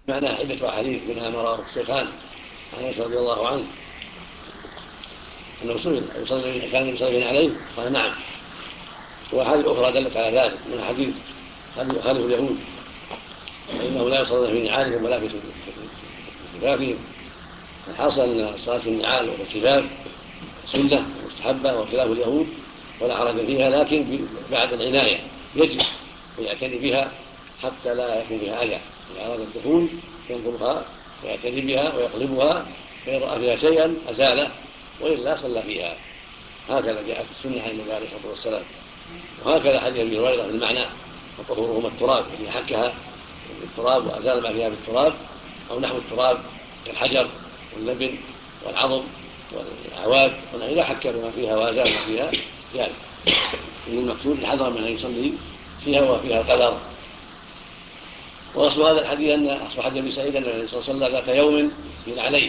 معناها عدة أحاديث منها ما رواه الشيخان عن أنس رضي الله عنه أنه سئل كان يصلي عليه قال نعم. وأحاديث أخرى دلت على ذلك من حديث خالف اليهود فإنه لا يصلي في نعالهم ولا في كفافهم. الحاصل أن الصلاة في النعال وفي الكفاف سنة مستحبة وخلاف اليهود ولا حرج فيها، لكن بعد العناية يجب أن يعتني بها حتى لا يكون بها أذى. إذا أراد الدخول ينظرها ويعتني بها ويقلبها فإن رأى فيها شيئا أزاله وإلا صلى فيها. هكذا جاءت السنة عن النبي عليه الصلاة والسلام. وهكذا حديث أبي هريرة في المعنى وطهورهما التراب، يعني حكها بالتراب وأزال ما فيها بالتراب أو نحو التراب كالحجر واللبن والعظم والأعواد، إذا حك بما فيها وأزال ما فيها ذلك. إن المقصود الحذر من أن يصلي فيها وفيها القدر. وأصل هذا الحديث أن أصبح النبي سعيد أن النبي صلى الله عليه وسلم ذات يوم من عليه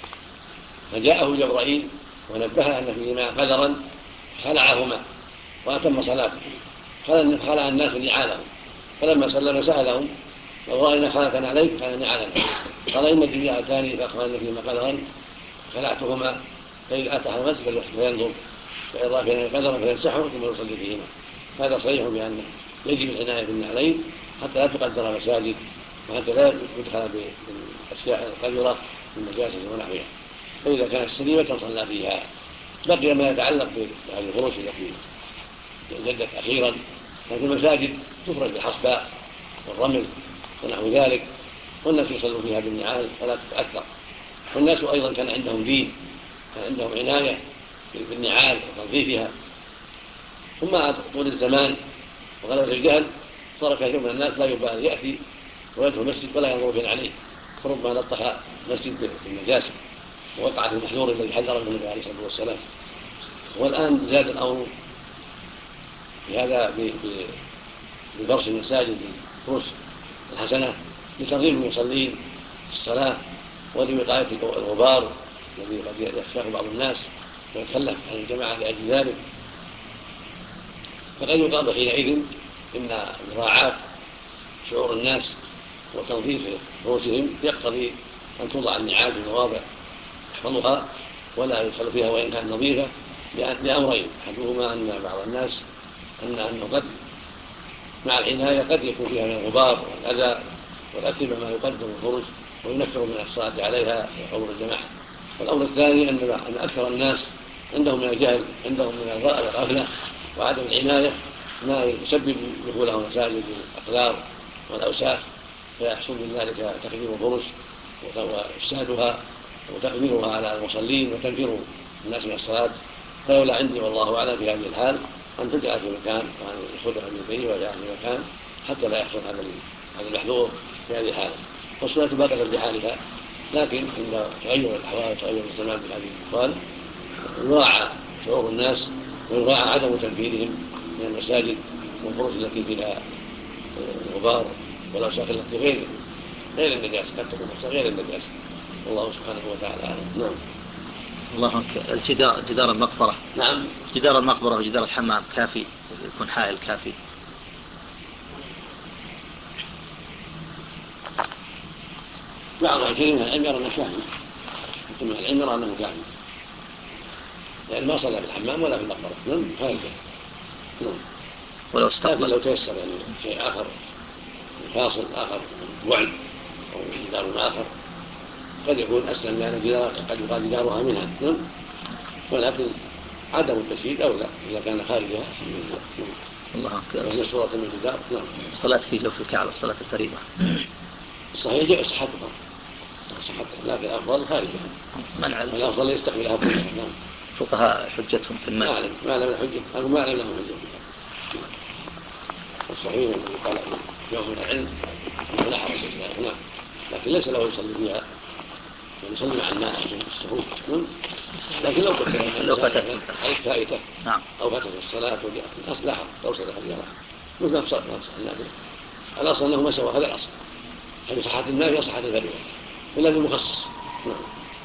فجاءه جبرائيل ونبه أن فيهما قدرا خلعهما وأتم صلاته. خلع الناس نعالهم، فلما سلم سألهم لو رأينا خلعتنا عليك قال نعالنا. قال إن الدنيا أتاني فأخبرني فيهما قدرا خلعتهما، فإذا أتى المسجد فينظر فإن رأى فيهما قدرا فيمسحه ثم يصلي فيهما. هذا صريح بأن يجب العناية بالنعلين حتى لا تقدر مساجد وحتى لا يدخل بالأشياء القذرة من النجاسة ونحوها. فإذا كانت سليمة صلى فيها. بقي ما يتعلق بهذه الفروش التي جدت أخيرا، ففي المساجد تفرج بالحصباء والرمل ونحو ذلك، والناس يصلوا فيها بالنعال فلا تتأثر. والناس أيضا كان عندهم دين، كان عندهم عناية بالنعال وتنظيفها. ثم طول الزمان وغلبة الجهل صار كثير من الناس لا يبالي يأتي ويدخل المسجد ولا ينظر فيه عليه، فربما لطخ مسجد بالنجاسة ووقع في المحذور الذي حذر منه النبي عليه الصلاة والسلام. والآن زاد الأمر بهذا بفرش المساجد بالفرش الحسنة لتنظيم المصلين في الصلاة ولوقاية الغبار الذي قد يخشاه بعض الناس ويتخلف عن الجماعة لأجل ذلك. فقد يقال حينئذ إن مراعاة شعور الناس وتنظيف فروشهم يقتضي أن توضع النعال في مواضع يحفظها ولا يدخل فيها وإن كانت نظيفة، لأمرين: أحدهما أن بعض الناس أنه قد مع العناية قد يكون فيها من الغبار والأذى والأتبع ما يقدم الفرج وينفر من الصلاة عليها وحضور الجماعة. والأمر الثاني أن أكثر الناس عندهم من الجهل، عندهم من الغفلة وعدم العناية ما يسبب دخولهم مساجد بالأقدار والأوساخ، فيحصل من ذلك تكثير الفرش وإفسادها وتقديرها على المصلين وتنفير الناس من الصلاة. فيولى عندي والله أعلم في هذه الحال أن تجعل في مكان وأن يأخذها من البيت ويجعل في مكان حتى لا يحصل هذا المحذور في هذه الحالة. والصلاة باقية بحالها، لكن عند تغير الأحوال وتغير الزمان بهذه الأحوال يراعى شعور الناس ويراعى عدم تنفيرهم من المساجد والفرش التي فيها الغبار والأوساخ التي غير النجاسة، قد تكون غير النجاسة. والله سبحانه وتعالى أعلم. نعم. الله جدار المقبرة. نعم. جدار المقبرة وجدار الحمام كافي، يكون حائل كافي. بعض العلم يرى أنه كافي، ثم العلم يرى أنه كافي، يعني ما صلى في الحمام ولا في المقبرة. نعم هذا. نعم. ولو استقبل لو تيسر يعني شيء آخر فاصل آخر بعد أو جدار آخر قد يكون أسلم، لأن قد يقال جدارها منها. نعم. ولكن عدم التشييد أولى إذا كان خارجها. الله أكبر. مشهورة من الجدار. نعم. الصلاة في جوف الكعبة صلاة الفريضة صحيح جاء صحتها لكن الأفضل خارجها. الأفضل يستقبلها كلها. نعم. فقهاء حجتهم في المنع. ما لم حجة أو ما لم لهم حجة. الصحيح الذي قال يوم من العلم أنه لا حرج فيها. نعم. لكن ليس له يصلي فيها، يصلي مع الناس في الصفوف. لكن لو فتت فائته أو فتت الصلاة الأصل لا حرج لو صلى فيها مثل صلاة النافلة. الأصل أنه ما سوى هذا الأصل، حيث صحة النافلة صحة الفريضة إلا المخصص. نعم.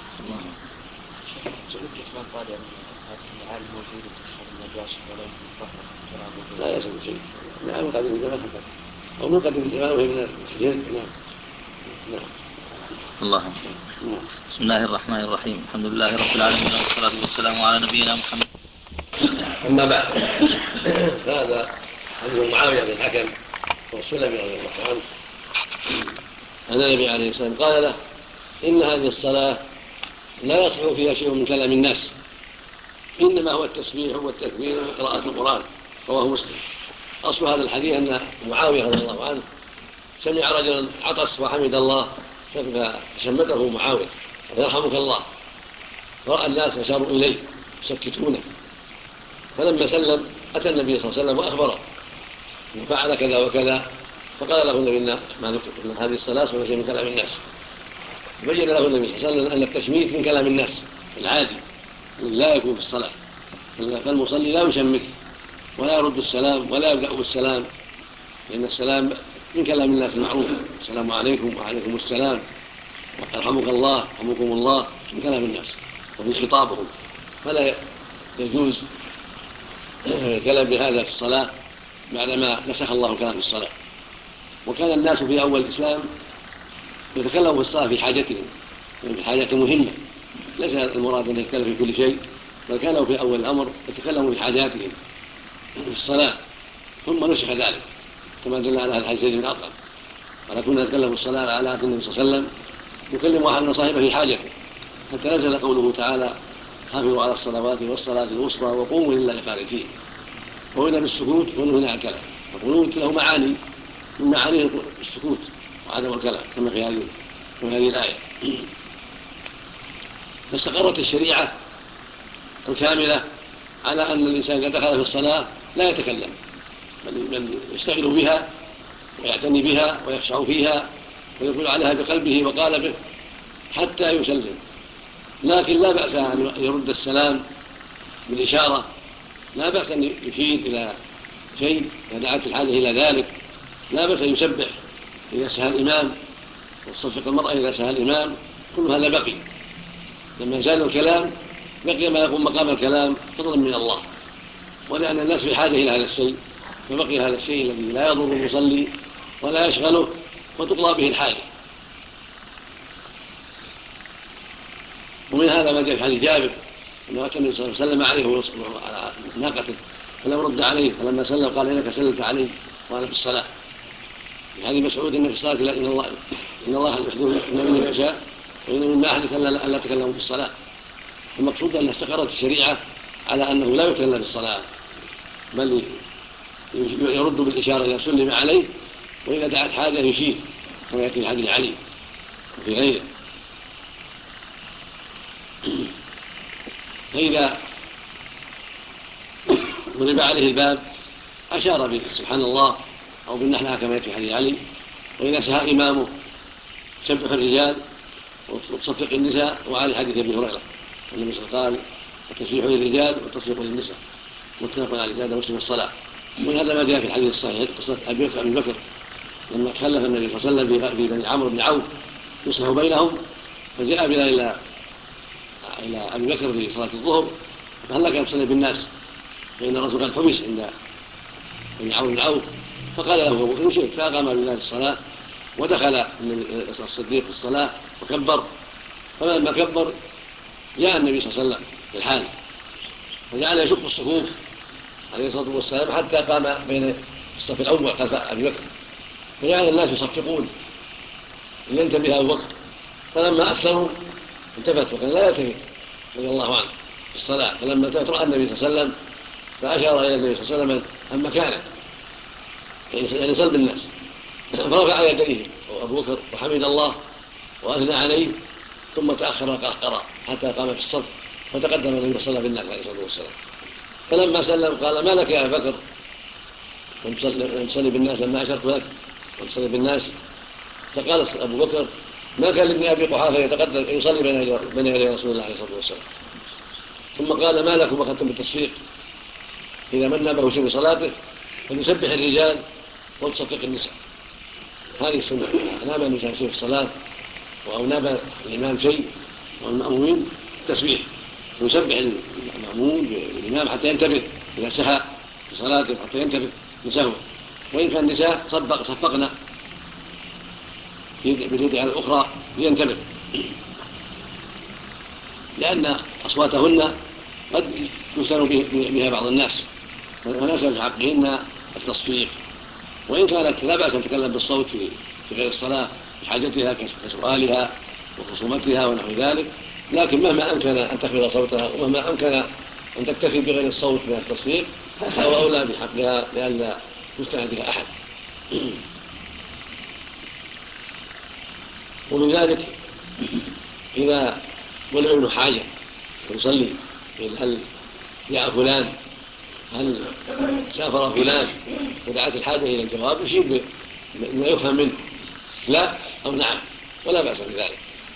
لا يسوي شيء. نعم من قديم الزمان هكذا، أو من قديم الزمان وهي من الجلد. نعم. الله. بسم الله الرحمن الرحيم. الحمد لله رب العالمين والصلاة والسلام على نبينا محمد. أما بعد، هذا حديث معاوية بن الحكم والسلمي رضي الله عنه أن النبي عليه السلام قال له: إن هذه الصلاة لا يصلح فيها شيء من كلام الناس، إنما هو التسبيح والتكبير وقراءة القرآن. رواه مسلم. أصل هذا الحديث أن معاوية رضي الله عنه سمع رجلا عطس وحمد الله فشمته معاوية: يرحمك الله. فرأى الناس أشاروا إليه يسكتونه، فلما سلم أتى النبي صلى الله عليه وسلم وأخبره وفعل كذا وكذا، فقال له النبي: ما ذكر إن هذه الصلاة ولا شيء من كلام الناس. بين له النبي صلى الله عليه وسلم أن التشميت من كلام الناس العادي لا يكون في الصلاة، فالمصلي لا يشمت ولا يرد السلام ولا يبدأ بالسلام، لأن السلام من كلام الناس المعروف: السلام عليكم وعليكم السلام، يرحمك الله يرحمكم الله، من كلام الناس ومن خطابهم، فلا يجوز الكلام بهذا في الصلاة بعدما نسخ الله الكلام في الصلاة. وكان الناس في أول الإسلام يتكلموا في الصلاة في حاجتهم، في حاجة مهمة، ليس المراد أن يتكلم في كل شيء، بل كانوا في أول الأمر يتكلموا في حاجاتهم في الصلاة، ثم نسخ ذلك كما دل على الحديث بن أرقم: قال: كنا نتكلم في الصلاة على عهد النبي صلى الله عليه وسلم يكلم أحد من صاحبه في حاجته، حتى نزل قوله تعالى: حافظوا على الصلوات والصلاة الوسطى وقوموا لله قانتين. وهنا بالسكوت وهنا على الكلام، القنوت له معاني، من معانيه السكوت وعدم الكلام كما في هذه الآية. فاستقرت الشريعة الكاملة على أن الإنسان إذا دخل في الصلاة لا يتكلم، بل يشتغل بها ويعتني بها ويخشع فيها ويقول عليها بقلبه وقالبه حتى يسلم. لكن لا بأس أن يرد السلام بالإشارة، لا بأس أن يشير إلى شيء إذا دعت الحاجة إلى ذلك، لا بأس أن يسبح إذا سهى الإمام وتصفق المرأة إذا سهى الإمام، كل هذا بقي. لما زال الكلام بقي ما يقوم مقام الكلام فضلا من الله، ولأن الناس في حاجة إلى هذا الشيء، فبقي هذا الشيء الذي لا يضر المصلي ولا يشغله وتقضى به الحاجة. ومن هذا ما جاء في حديث جابر أنه أتى النبي صلى الله عليه وسلم عليه ويصبح على ناقته فلم رد عليه، فلما سلم قال: إنك سلمت عليه وأنا في الصلاة. في حديث مسعود: إن في الصلاة إن الله يحدث من يشاء وإن مما أحدث ألا تكلموا في الصلاة. المقصود أن استقرت الشريعة على أنه لا يتكلم في الصلاة، بل يرد بالإشارة إذا سلم عليه، وإذا دعت حاجة يشير كما يأتي في حديث علي وفي غيره. فإذا ضرب عليه الباب أشار به سبحان الله أو بالنحلة كما يأتي في حديث علي. وإذا سهى إمامه سبح الرجال وتصفق النساء، وعلى حديث ابن هريرة النبي صلى الله عليه وسلم: التسبيح للرجال والتصفيق للنساء، متفق على زاد مسلم الصلاة. وهذا ما جاء في الحديث الصحيح قصة أبي بكر لما تخلف النبي صلى الله عليه وسلم في بني عمرو بن عوف يصلح بينهم، فجاء بنا إلى أبي بكر في صلاة الظهر فهل لك أن تصلي بالناس، فإن الرسول قد حبس عند بني عمرو بن عوف، فقال له أبو بكر: شئت، فأقام بالناس الصلاة ودخل الصديق في الصلاة وكبر. فلما كبر جاء النبي صلى الله عليه وسلم في الحال فجعل يشق الصفوف عليه الصلاة والسلام حتى قام بين الصف الأول خلف أبي بكر، فجعل الناس يصفقون لينتبه أبو بكر. فلما أكثروا التفت وكان لا يلتفت رضي الله عنه في الصلاة، فلما التفت رأى النبي صلى الله عليه وسلم فأشار إلى النبي صلى الله عليه وسلم عن مكانه، يعني صلب الناس، فرفع يديه أبو بكر وحمد الله وأثنى عليه، ثم تأخر القهقرة حتى قام في الصف فتقدم النبي صلى الله عليه وسلم عليه الصلاة والسلام. فلما سلم قال: ما لك يا أبا بكر لم تصلي بالناس لما أشرت لك وتصلي بالناس؟ فقال أبو بكر: ما كان لابن أبي قحافة يتقدم يصلي بين يدي رسول الله عليه الصلاة والسلام. ثم قال: ما لكم أخذتم بالتصفيق؟ إذا من نابه شيء بصلاته فليسبح الرجال وتصفق النساء. هذه السنة: ناب النساء شيء في الصلاة أو ناب الإمام شيء والمأمومين تسبيح، يسبح المأموم بالإمام حتى ينتبه إذا سهى في صلاته حتى ينتبه لسهوه. وإن كان النساء صفقنا باليد على الأخرى لينتبه، لأن أصواتهن قد يستهان بها بعض الناس، وليس في حقهن التصفيق، وإن كانت لا بأس أن تتكلم بالصوت في غير الصلاة بحاجتها كسؤالها وخصومتها ونحو ذلك، لكن مهما أمكن أن تخفض صوتها ومهما أمكن أن تكتفي بغير الصوت من التصفيق فهو أولى بحقها لئلا يستهان بها أحد. ومن ذلك إذا ولي منه حاجة يصلي هل جاء فلان، هل سافر فلان، ودعت الحاجة إلى الجواب يشير بما يفهم منه لا أو نعم، ولا بأس بذلك،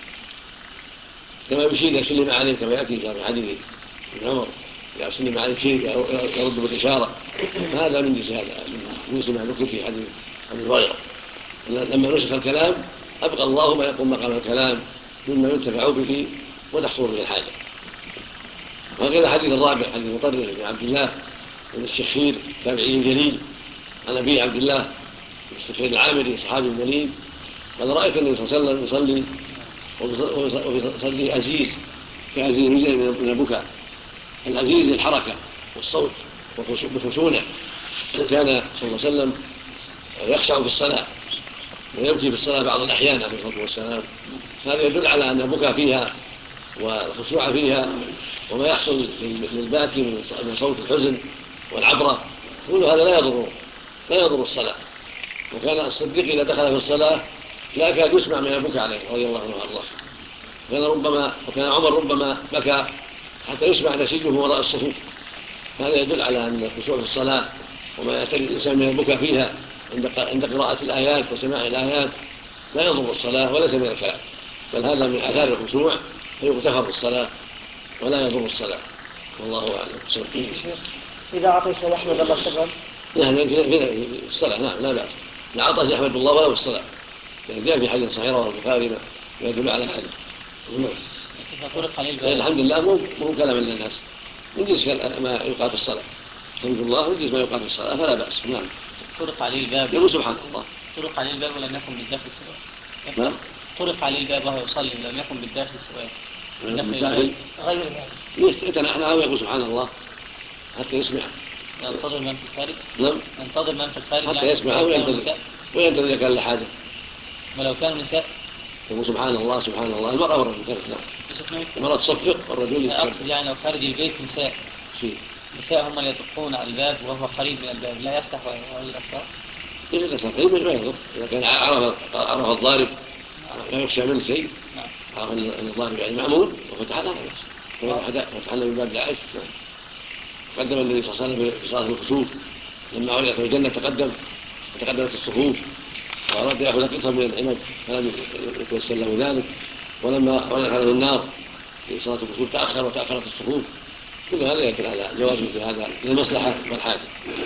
كما يشير يسلم عليه كما يأتي في حديث ابن عمر يسلم عليه شيء يرد بالإشارة، هذا من جنس ما ذكر في حديث أبي هريرة لما نسخ الكلام أبقى الله ما يقوم مقام الكلام مما ينتفع به وتحصل به الحاجة. وغير الحديث الرابع حديث مطرف بن عبد الله بن الشخير تابعي جليل عن أبي عبد الله الشخير العامري صحابي جليل قال رأيت النبي صلى الله عليه وسلم يصلي وفي صدره أزيز كأزيز من البكاء، الأزيز الحركة والصوت بخشونة، كان صلى الله عليه وسلم يخشع في الصلاة ويبكي في الصلاة بعض الأحيان عليه الصلاة والسلام، هذا يدل على أن البكاء فيها والخشوع فيها وما يحصل للباكي من صوت الحزن والعبرة كل هذا لا يضر الصلاة. وكان الصديق إذا دخل في الصلاة لا كاد يسمع من البكاء عليه رضي الله عنه وارضاه، وكان عمر ربما بكى حتى يسمع نسيجه وراء الصفوف، هذا يدل على أن الخشوع في الصلاة وما يأتي الإنسان من البكاء فيها عند قراءة الآيات وسماع الآيات لا يضر الصلاة وليس من الكلام، بل هذا من آثار الخشوع فيغتفر بالصلاة ولا يضر الصلاة، والله أعلم. إذا عطش يحمد الله سبحانه يعني في الصلاة نعم لا بأس، لا عطش يحمد الله ولا في الصلاة، يعني جاء في حديث صحيح رواه البخاري ما يدل على هذا. الحمد لله مو كلام للناس من جنس ما يقال في الصلاة، الحمد لله من جنس ما يقال في الصلاة فلا بأس. نعم. طرق عليه الباب يقول سبحان الله. طرق عليه الباب ولم يكن بالداخل سواء. نعم. طرق عليه الباب وهو يصلي ولم يكن بالداخل سواء. بالداخل غير يتنحنى أو يقول سبحان الله حتى يسمع. ينتظر من في الخارج. نعم. ينتظر من في الخارج حتى يسمع أو وينتظر إذا كان له حاجة. ولو كانوا نساء يقول سبحان الله سبحان الله المرأة والرجل. نعم. المرأة تصفق والرجل أقصد يعني لو خارج البيت نساء هم اللي يطرقون على الباب وهو قريب من الباب لا يفتح ولا يفتح. إذا قريب ما يضر، إذا كان عرف الضارب لا يخشى منه شيء، عرف أن الضارب يعني مأمون وفتح لا بأس، فتح له من باب العيش. قدم النبي صلى الله عليه وسلم في صلاة الكسوف لما عرضت الجنة تقدمت الصفوف وأراد يأخذ قطعة من العنب فلم يتيسر له ذلك، ولما عرضت عليه النار في صلاة الكسوف تأخر وتأخرت الصفوف، كل هذا يدل على جواز مثل هذا للمصلحة والحاجة.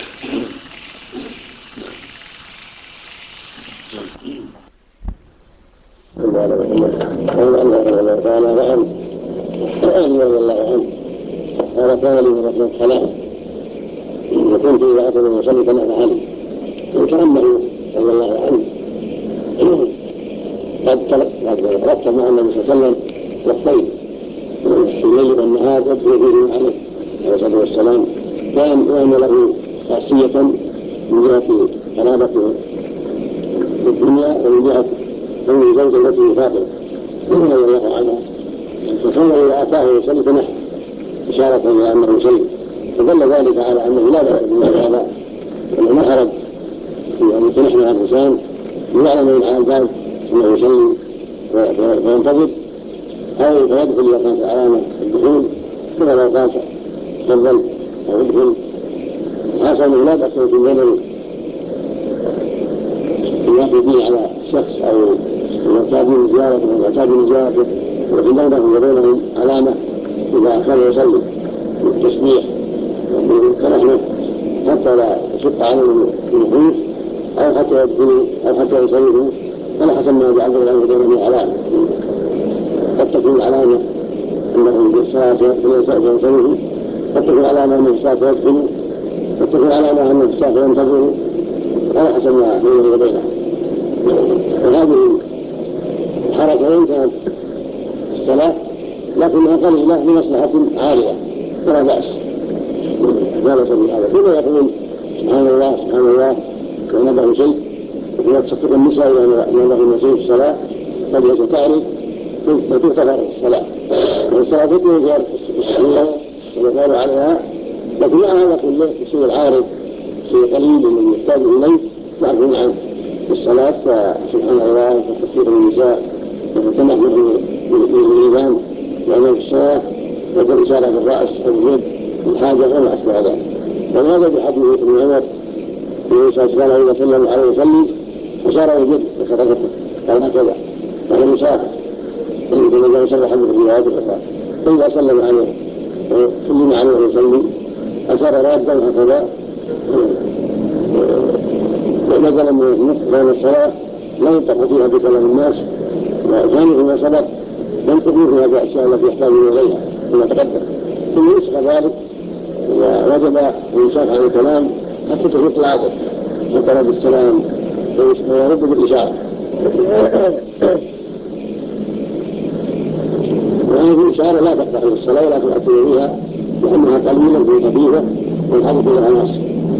قال كان لي من رحمة حلال وكنت إذا أخذ المصلي كما فعل وكأنه رضي الله عنه قد رتب مع النبي صلى الله عليه وسلم وقتين في الليل والنهار يدعو به عليه الصلاة والسلام، كان له خاصية من جهة قرابته في الدنيا ومن جهة أن الزوجة التي يفاقر رضي الله عنها، فكان إذا أتاه يصلي فنحن إشارة إلى أنه يصلي، فدل ذلك على أنه لا بأس بهذا وأنه ما حرج في أن يتنحن على الإنسان ليعلم من على الباب أنه يصلي فينتظر أو فيدخل إذا كانت علامة الدخول كما لو قال تفضل أو ادخل، حاصل أنه لا بأس في النظر يأتي به على شخص أو يعتاد زيارته وفي بينهم وبينهم علامة إذا كان يصلي بالتسبيح فنحن حتى لا يشق عليه النفوس أو حتى يدخلوا أو حتى يصلوا، فلا حسب ما جعل الله بينهم علامة، قد تكون علامة أنه في الصلاة يصلوا، قد تكون علامة أنه في الصلاة يدخلوا، قد تكون علامة أنه في الصلاة ينتظروا، فلا حسب ما بينهم وبينهم. وهذه ركعتين كانت الصلاة، لكنها قليلة لمصلحة عارضة فلا بأس لا بأس بهذا. كما يقول سبحان الله سبحان الله كان له شيء ولا تصدق النساء إذا لهم شيء في الصلاة قد يتعرف وتغتفر الصلاة والصلاة تكون الصلاة ويقال عليها، لكن مع هذا كله الشيء العارض شيء قليل من يحتاج إليه يعرفون عنه في الصلاة فسبحان الله وتصديق النساء وتنحن بالإيمان وأنه في الصلاة والإشارة بالرأس أو اليد الحاجة وما أشبه ذلك. وهذا بحديث ابن عمر النبي صلى الله عليه وسلم عليه وسلم أشار إلى اليد وخرجته قال هكذا وهو مسافر فإذا صلى حديث في هذه الأخرى فإذا سلم عليه وسلم عليه وسلم أشار رادا هكذا ونزل من النصف بين الصلاة لا ينطق فيها بكلام الناس وكان فيما سبق ينطق فيها بأشياء التي يحتاجون إليها كما تقدم ثم يسقى ذلك ووجب الإنسان عن الكلام حتى تفوت العادة وطلب السلام ويرد بالإشارة. وهذه الإشارة لا تقطع الصلاة ولا تؤثر بها لأنها قليلة خفيفة والحدث لها نص.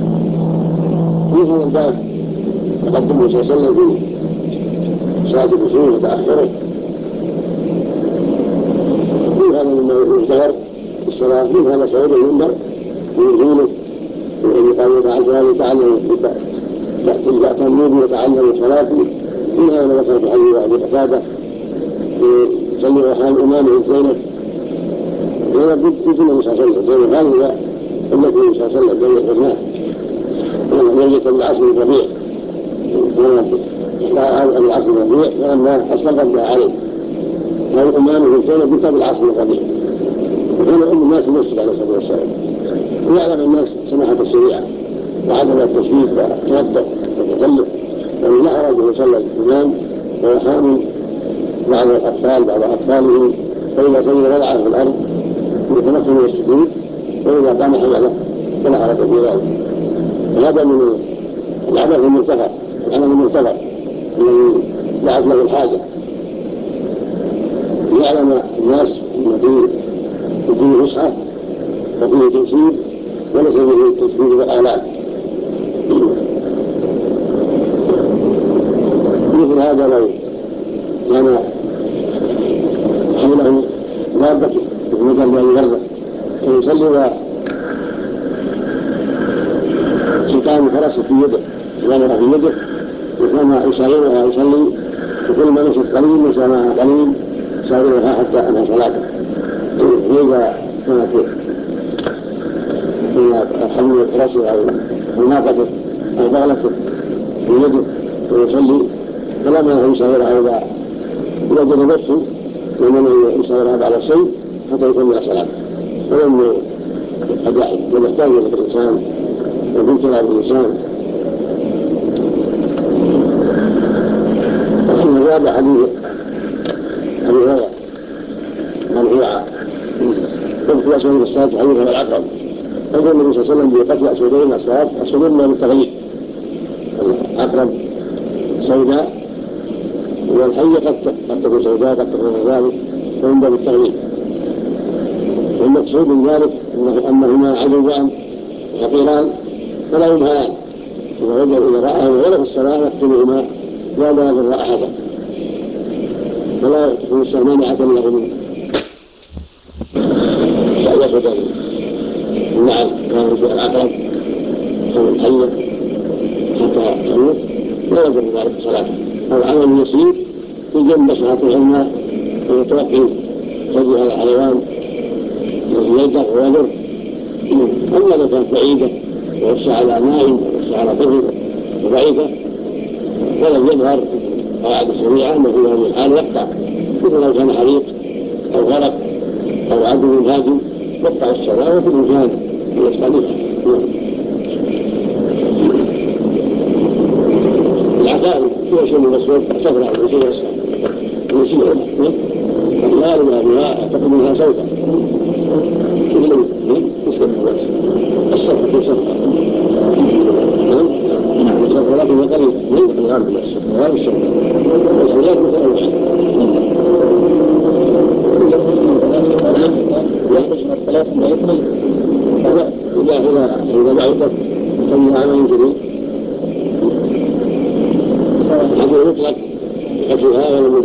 في هذا الباب تقدمه صلى الله عليه وسلم في صلاة الكسوف وتأخره في هذا مما يظهر في الصلاة في هذا صعود المنبر ويزيله وإن قال تعالى تعلم تأتمون وتعلموا صلاتي في هذا ما ذكر في حديث أبي قتادة يصلي حال إمامه زينب بنت النبي صلى الله عليه وسلم زينب هذه التي النبي صلى الله عليه وسلم بين الرماة زوجة العاص بن ربيع العاص بن ربيع فلما أصدقت بها عليه هذه إمامه زينب بنت العاص بن ربيع وكان أم الناس المسجد عليه الصلاة والسلام ويعلم الناس سماحة الشريعة وعدم التشريف والتنطق والتكلف ومن لا أراد أن يصلي الإمام وهو حامل بعض أطفاله فإذا كان وضعه في الأرض يتمكن من السجود وإذا قام حمله فلا حرج في ذلك. وهذا من العمل المنتفع الذي دعت له الحاجة ليعلم الناس أن فيه فسحة وفيه تيسير وليس فيه التشديد والآلام. مثل هذا لو كان حوله دابة في مجال بأي غرزة فيصلي وسلطان فرس في يده غامرة في يده وكان يشاورها يصلي وكل ما نشت قليل مشى معها قليل يشاورها حتى أنهى صلاته. وإذا كانت حمل رأسه أو ناقته أو بغلته في يده ويصلي فلما يشاورها إذا وجد نفسه ومن يشاورها بعد الشيء حتى يكمل صلاته. فلأنه قد يحتاج إلى الإنسان وفي كلام الإنسان. وحين هذا حديث أبي هريرة مرفوعا قلت أسود الصلاة حديثها والعقرب يقول النبي صلى الله عليه وسلم بقتل أسودين أصوات أسودين من التغيير عقرب سوداء والحية قد تكون سوداء قد تكون ذلك فهم باب التغيير. والمقصود من ذلك أنهما عدوان خطيران فلا ينهيان إذا وجد إذا رآه ولا في الصلاة يقتلهما ولا يضر أحدا ولا تكون مانعة له من يأخذ النعم كان العقرب أو الحية حتى تموت لا يضر ذلك صلاته. هذا عمل يسير في جنب مصلحة العلماء ويتوقف هذه الحيوان الذي يلدغ ويضر. أما لو كانت بعيدة ويخشى على نائم ويخشى على طفل وضعيفة ولم يظهر قواعد الشريعة أنه في هذه الحال يقطع مثل لو كان حريق أو غرق أو عدو هاجم يقطع الصلاة وفي الإنسان يستعملها. العقائد فيها شيء من الأسود صفراء وشيء أسفل يسير الأطلال والأبناء أعتقد منها سوداء تسلم الناس الصفر في صفر الصفر لكن قليل من الغالب الأسفل الغالب الشمال والحيات مثل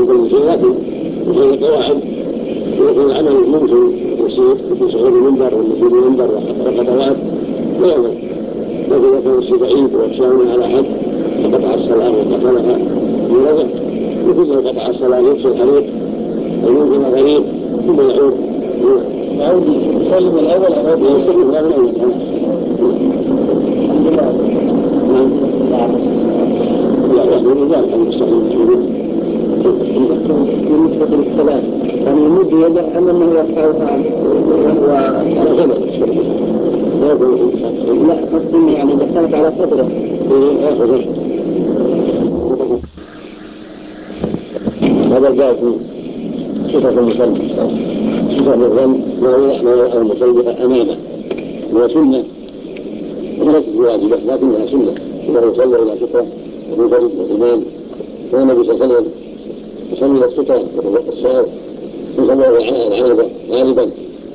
كل شيء، لكن هذه قواعد يكون العمل ممكن يصير في صعود المنبر والنزول المنبر وخطوات لا يضر، لكن إذا كان الشيء بعيد ويخشون على حد فقطع الصلاة وقفلها برغم مثل قطع الصلاة يكسر الحريق ويمكن غريب ثم يعود يسلم الأول أو يسلم الأول. لا يحمل ذلك عن المستقيم بالنسبة للصلاة يعني يمد يده أنه يرفعها وعلى غبر لا قصدي يعني إذا كانت على صدره هذا الباب صفة المصلي صفة الظن وهو يحمل المصلي أمامه هو سنة وليست بواجبة لكنها سنة إنه يصلي إلى سترة وينفرد بالإمام والنبي صلى الله عليه وسلم يصلي إلى السترة الصغار يصلي العنبة غالبا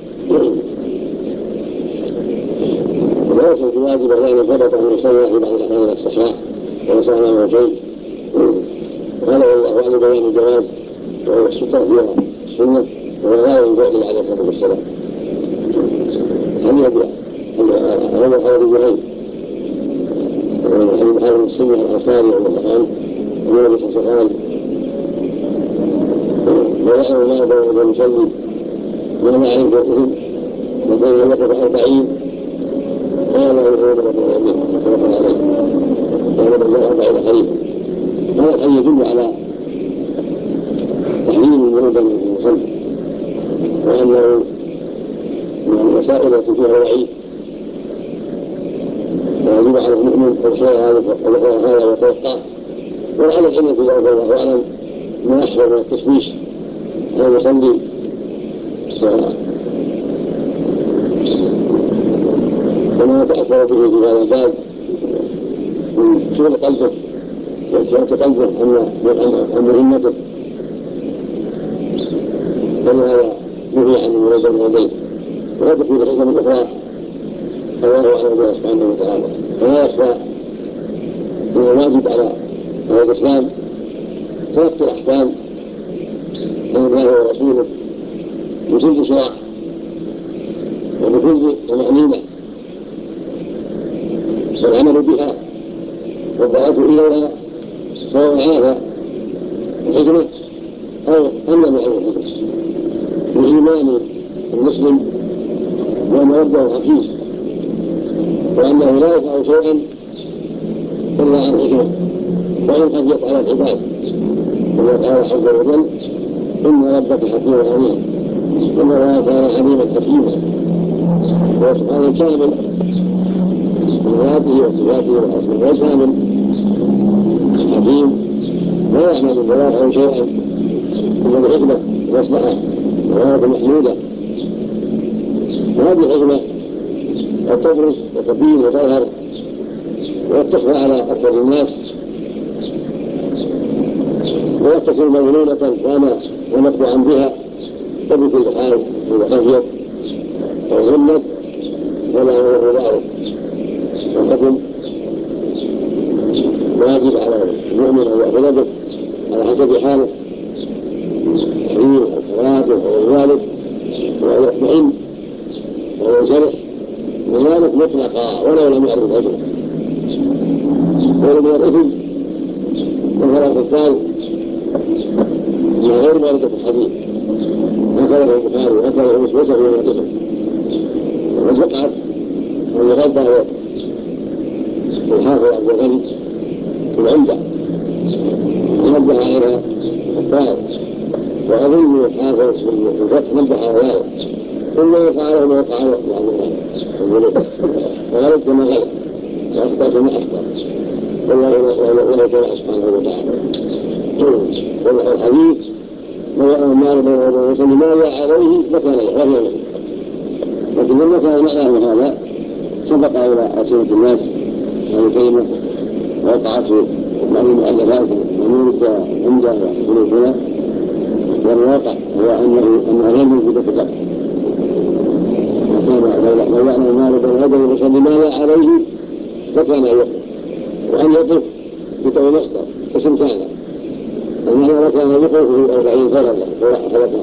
وليست بواجبة لأن ثبت أن يصلي في بعض الأحيان إلى الصحراء ويصلي على وجهين وهذا والله أعلم بيان الجواز وهو السترة فيها السنة وهو لا ينبغي عليه الصلاة والسلام. هذا هو خير الجهين ومن هذا السنة الأنصاري والمحان النبي صلى الله عليه وسلم ويعلم ما بين المصلي وما عليه بيته وكان يقف 40 قال له رسول الله صلى الله عليه وسلم قال من 40 حديث. هذا الحديث يدل على تحليل المرود المصلي وأنه من الوسائل التي فيها وعيد ويجب على المؤمن هذا ويتوقع ولعل العلم في ذلك الله أعلم ما يحصل من التشويش على المصلي وما تأثر به في هذا الباب من شغل قلبه وإسلامة قلبه عن مهمته فلهذا نهي عن المرود المهدين ولا تكون الحكم الأخرى الله أعلم بها سبحانه وتعالى. فلا يخفى أن الواجب على الإسلام تلقي الأحكام من الله ورسوله بكل شرع وبكل طمأنينة والعمل بها والدعوة إليها سواء عاها الحكمة أو أم لم يعرف الحكمة بإيمان المسلم وموده حفيظ وأنه لا يفعل شيئا إلا عن حكمة وإن خفيت على العباد كما قال عز وجل إن ربك حكيم عليم إن الله كان عليما حكيما وهو سبحانه كامل من ذاته وصفاته وأسمائه كامل حكيم لا يعمل ولا يفعل شيئا إلا بحكمة ومصلحة وغاية محمودة. وهذه الحكمة قد تبرز وتبين وتظهر وتخفى على أكثر الناس وتكون مظنونة كما ومخدوعا بها وبكل حال إذا خفيت أو غمت فلا هو ذلك. والحكم واجب على المؤمن أن يأخذ به على حسب حاله التحرير والكراهة وغير ذلك وأن يطمئن وينشرح لذلك مطلقا ولو لم يعرف الأجر. ولم يعرفه مثلا الكفار من غير واردة الحديث هكذا البخاري وهكذا مسلم في موضعه وقد وقعت وهي غلطة الحافظ عبد الغني في العمدة نبه عليها الكفار وأظن الحافظ في الفتح نبه على ذلك ثم يقع له ما وقع له وغلط كما غلط وأخطأ كما أخطأ والله تعالى سبحانه وتعالى. والحديث ما جاء عليه لكان يحرم لكن لما كان معناه هذا سبق إلى أسئلة الناس عن الكلمة ووقعت في بعض المؤلفات وموجة عمدة وقلوبنا والواقع هو أنها لم يوجد في القلب لو يعلم المال بين هذا المصلي ما جاء عليه لكان يقف وأن يقف بطول مصدر اسم كان المال وهذا كان يقول 40 فردا خلقها.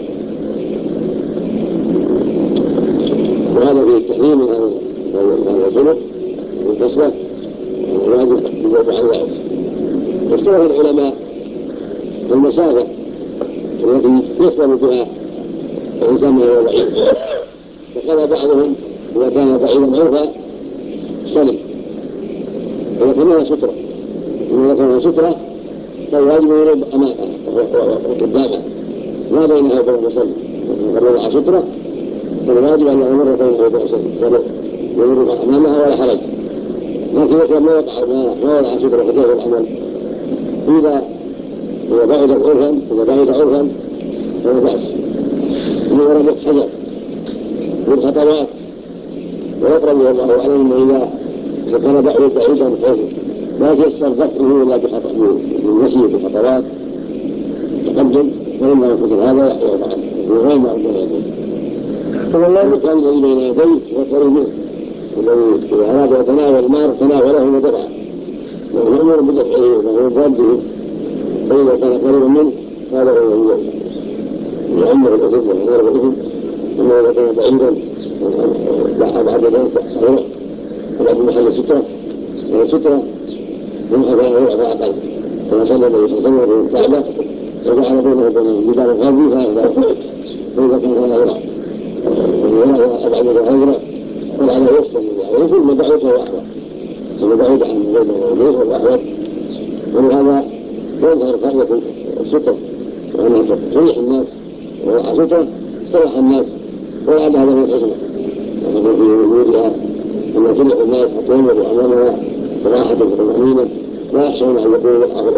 وهذا فيه التحريم من هذا الخلق والكسوة والواجب يجب عن ذلك. واختلف العلماء في المسافة التي يسلم فيها الإنسان من الوضعين، فقال بعضهم إذا كان بعيدا عرفا سلم، وإذا كان سترة إذا كان سترة فالواجب يرد أمامها وقدامها لا بينها وبين المسلم. وإذا وضع سترة فالواجب أن يمر بينها وبين المسلم يمر أمامها ولا حرج. لكن إذا ما وضع سترة فكيف العمل؟ إذا بعد عرفا فلا بأس. إذا ربط حجر بالخطوات ويقرب الله أعلم أنه إذا كان بعيدا حيث لا يستر دفعه إلا بالمشي بخطوات تقدم، فإنه يقول هذا يحيى بعد وغير ما أرجو يقول. فالله كان الذي بين يديه وقريب منه الذي إذا أراد يتناول المار تناوله ودفعه ويأمر بدفعه وهو برده، فإذا كان قريبا منه هذا هو الذي يأمر الأثم ويأمر الأثم. أما إذا كان بعيدا بعد ذلك بعد محل سترة سترة من أثناء هو أقل كما صلى الله عليه وسلم في الكعبة وجعل بينه وبين جدار الغازي فإذا كان هذا يرى وإذا أبعد الهجرة فلعله يسلم ويقول ما بعيده هو أحوال ثم بعيد عن بين الوجه والأحوال. ولهذا يظهر فائدة السترة وأنها تريح الناس ووضع سترة استريح الناس ولا هذا من الحكمة وهذا في وجودها أن تريح الناس حتى ينظروا أمامها راحة وطمأنينة لا يخشون أن يقولوا الآخرين.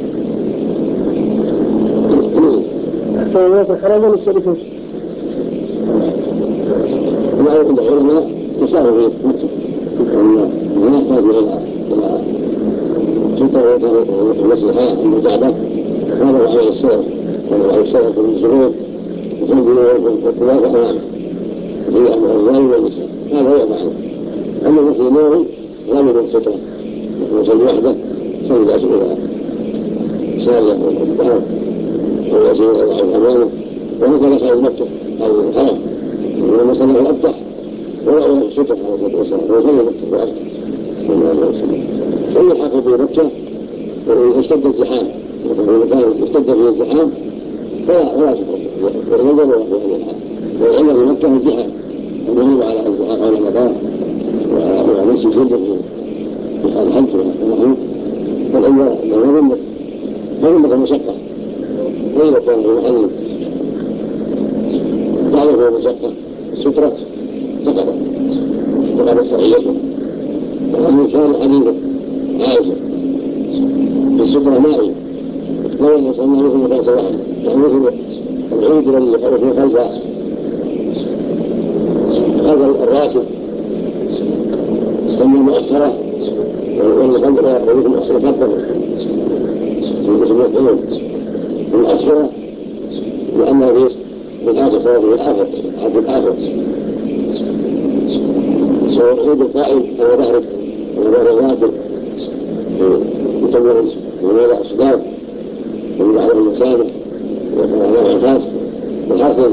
فهو الحرام والسلفين وما عند العلماء تساوي في نفسه أن لا يحتاج إلى سترة المسيحة المتعبة. هذا هو عمل السلف كانوا على السلف في الزهور وفي الخلافة أمامه في أمر الرجال والنساء هذا هو معنى. أما المسيح النووي لا يكون سترة وصلي وحده صلي بأس إلى سارية والإبداع والأسير يضع أمامه وهكذا خير مكة أو الحرم ولما صلى في الأبتح ولا سترة على الصلاة والسلام وصلي مكة وأبتح صلى الله عليه وسلم. ثم الحق في مكة اشتد الزحام وكان اشتد فيه الزحام فلا سترة والنظر في هذه الحال. والعلة في مكة الزحام الذهاب على الزحام حول المطار ونفس الجلد في حال الحج ونحوه. فالأولى أنه يظنك مشقة وإذا كان في محل تعرف مشقة السترة سقطت صحيحته. وهذا كان حديث عائشة في السترة مائية لو أن وصلنا مثل مقاس واحد يعني مثل العود الذي يقول في خلفها هذا الراكب يسمى مؤخرة والخلفة ويكون مؤخرة قدر يسمى المؤخرة لأنها في الآخر صار في الآخر حرف الآخر وعود القائم على ظهر الراكب يسمى ويوضع الصدار ويوضع على المسامة ويوضع على العكاس والحاصل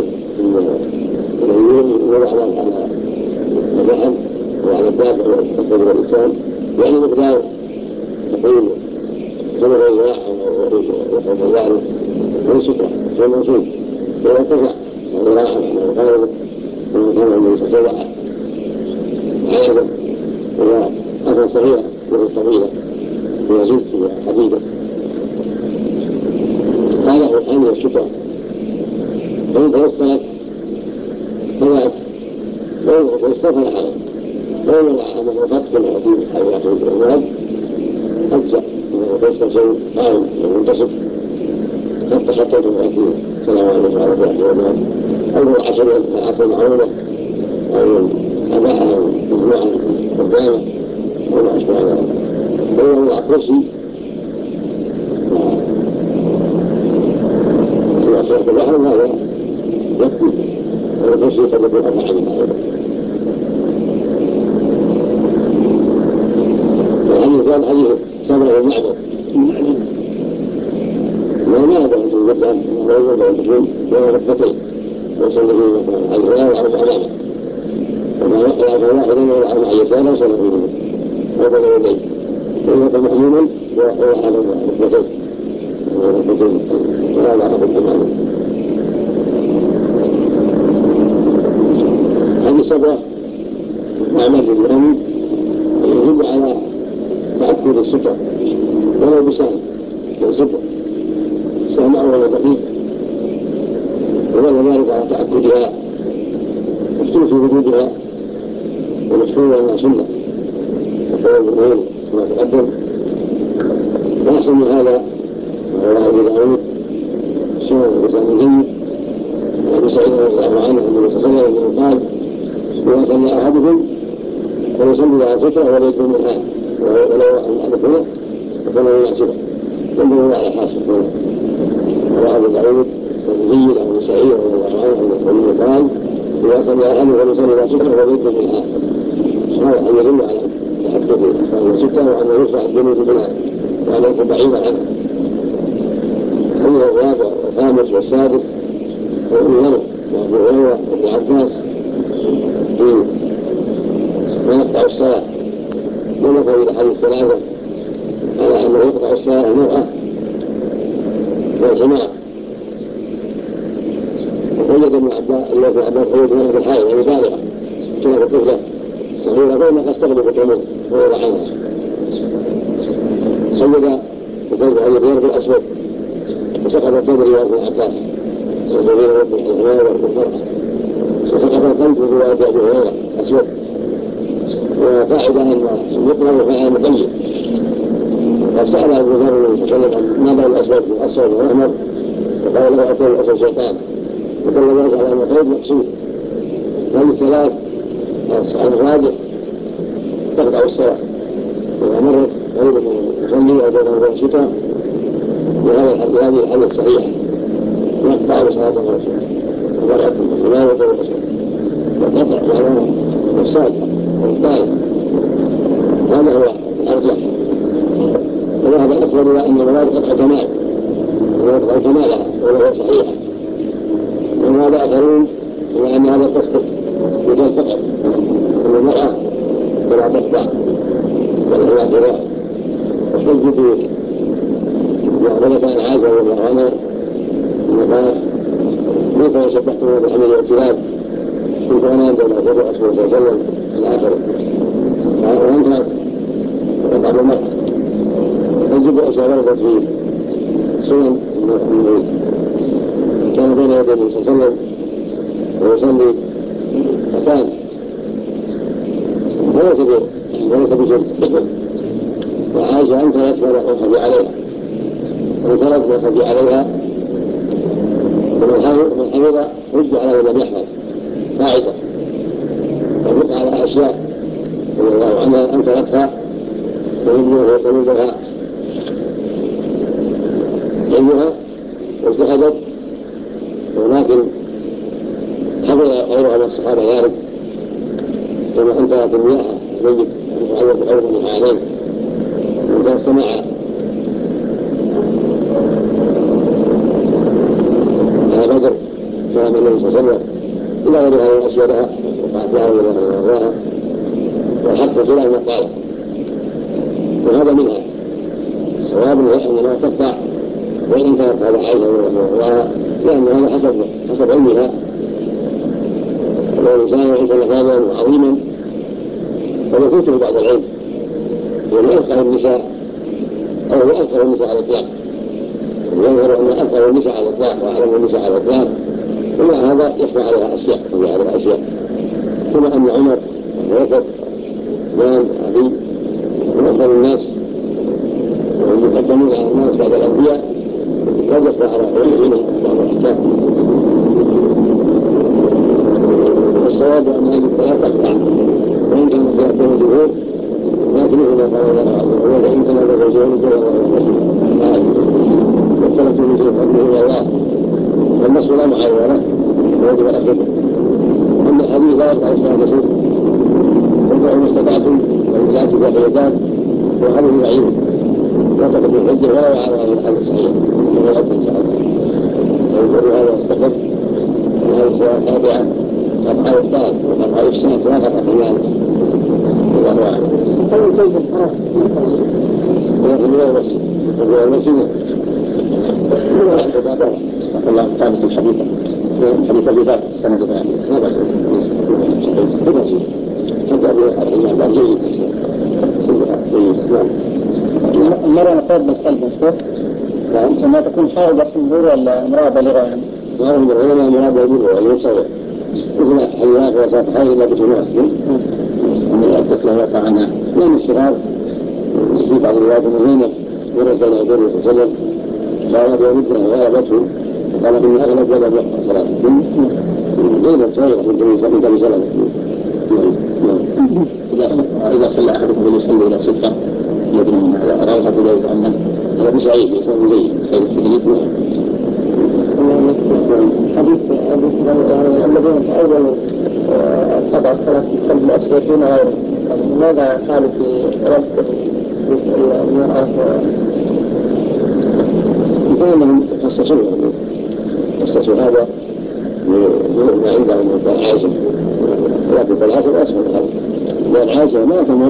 يوضع على الرحل وعلى الدابة والتصدر الإنسان يعني مقدار تقريبا ثمن الرياح وحب الظهر من سترة والمنصوب ولا تفع وراحة وقارب ومكان الذي تسوع عادة وأثر صغيرة مثل طويلة ويزيد فيها حديدة. هذا هو الحمل والسترة. فإن توصلت فذات واستفى الحرم وإن وضع مخلوقات كما يأتي الحيوات والأمراض أجزاء إنه توصل شيء قائم ومنتصف حتى خطته الأكيد السلام عليكم على الله وبركاته أو العصر معروضة أو أباحة مجموعة قدامة أو ما أشبه ذلك. وهو وضع كرسي في أصوات البحر وهذا يكفي والكرسي قد يكون أربعة من هذا. والحديث كان حديث صبر المعبد ما يبقى أن تقدم ولا يبقى أن تكون ولا ركبتين وصلى فيه على الغير أو أمامه وما يقرأ واحدا ولا مع يساره وصلى فيه هذا هو الليل ويبقى مأموما وعلى ركبتين ولا لا أخذ أمامه. هذه السبعة أعمال الإمام يجب على تأكد الستر ولو بسهل والستر سهل أولا دقيق وغير ذلك على تأكدها مشكلة في وجودها ومشكلة أنها سنة وقول الجمهور كما تقدم وأحسن من هذا وهو أبو داود سنة الإسلام الجيد وأبي سعيد رضي الله عنه أنه صلى الله عليه وسلم قال إذا صلى أحدكم فيصلي على سترة ولا يكون منها ولو أن أدخله فصلى يعصبه ينبغي على حاسب رواه أبو داود والجيد عن أبي سعيد رضي الله عنه أنه قال إذا صلى أحدكم فيصلي على سترة ولا يكون منها هذا أن يدل على تحدثه صلى سترة وأن يرفع الجنود منها وأن يكون بعيدا عنها. هذا الرابع والخامس والسادس وابن عمر وأبو هريرة وابن عباس ما يقطع الصلاة ونظر إلى حديث ثلاثة على أنه يقطع الصلاة المرأة والجماعة وقيد ابن عباس قيد من أهل الحائل يعني بالغة كانت طفلة صغيرة فإنها قد تغلب الأمور ويضع عنها قيد بقيد أبي هريرة بالأسود وسقط تدري ابن عباس وزبير وابن الحمار وابن المرأة وسقط القلب برواية أبي هريرة أسود. وفائدة أن المطلق فعل مقيد فسأل أبو ذر النبي صلى الله عليه وسلم ما بين الأسود والأسود والأحمر فقال له أتى الأسود شيطان وكل الناس على أن قيد مقصود. هذه الثلاث الراجح تقطع الصلاة وإذا مرت قريب من يصلي أو بينه الشتاء وهذه الحالة الصحيحة يقطع صلاة الرسول ومرأة الخلاوة والأسود وقطع معناه نفسان والطائف هذا هو الأرجح. وذهب الأكثر إلى أن المراد قطع كمال ويقطع كمالها وهو صحيح وذهب آخرون إلى أن هذا تسقط مثل فقط أن المرأة فلا تقطع بل هو اعتراف واحتج بمعضلة عن عائشة رضي الله عنها أنه قال ليس شبهته بحمل الاعتراف كنت أنا بين الرسول صلى الله عليه وسلم إلى آخره وأنت قطع بالمرأة تجب أشياء وردت في سنن أنه كان بين يدي النبي صلى الله عليه وسلم ويصلي فتان وليس بشرك وعائشة أنكرت ما خفي عليها وانكرت ما خفي عليها ومن حفظ رد على من لم يحفظ قاعدة وفق على أشياء رضي الله عنها أنكرتها ويطلبها علمها واجتهدت ولكن حفظ غيرها من الصحابة ذلك كما أنكرت المياه يجب أن يتعود بغير منها عليه وإذا استمع على بدر كلام النبي صلى الله عليه وسلم إلى غير هذه الأشياء لها وقعتها ولا غيرها والحق خلاف ما قال وهذا منها صواب أنها تقطع وإن كانت هذا عائشة وغيرها لأن هذا حسب علمها والإنسان عند لفاظا عظيما فيفوته بعض العلم وأن أفقه النساء أو هو أفقه النساء على الإطلاق ويظهر أن أفقه النساء على الإطلاق وأعلم النساء على الإطلاق ومع هذا يخفى عليها أشياء كما أن عمر ووفد عثمان علي وأفضل الناس والمقدمين على الناس بعد الأنبياء قد يخفى على غيرهم بعض الأحكام. والصواب أن هذه الثلاث تقطع وإن كانت يأتون الجهود لكن ما قال الله عز وجل إن كان هذا زوجين فلا واختلفت من شيء فضله إلى الله والنص لا معاوضة له ويجب الأخذ. أما الحديث لا يقطع الصلاة بسيط وفعل ما استطعتم والولاة في العباد وهذه بعيد لا تقبل الحجة ولا يعارض هذا الحديث الصحيح يؤدي وهذا يستقر وهذه الصلاة التابعة قطع الإفطار وقطع الإفساد لا قطع المال والأنواع. يقول كيف الحرام الله ثابت الحديث حديث أبي بكر سند لا بأس به هذا الإمام جيد. المرأة نقول مسألة مشهور ما تكون حائضة في الظهور ولا امرأة بالغة يعني؟ لا بالغة امرأة بالغة ولا يصور مثل حيوانات وصفات حائضة لا بتناسب أن الطفل يقع عنها لا من الصغار في بعض الروايات مهينة ورد بين يديه صلى الله عليه وسلم قالت يردها وغلبته قال إن أغلب ولا يقع صلاة غير صغيرة من دم سلمة. إذا صلى أحدكم فليصلي إلى ستة يدري من هذا روحة إلى يتأمل هذا بسعيد يسمى زي سيد الحديث حديث الذين أول طبع الصلاة في القلب الأسود دون غيره ماذا قالوا في رد المرأة كانوا خصصوا هذا ما عندهم من العازم لكن العازم أسفل هذا والعازم ما تمر.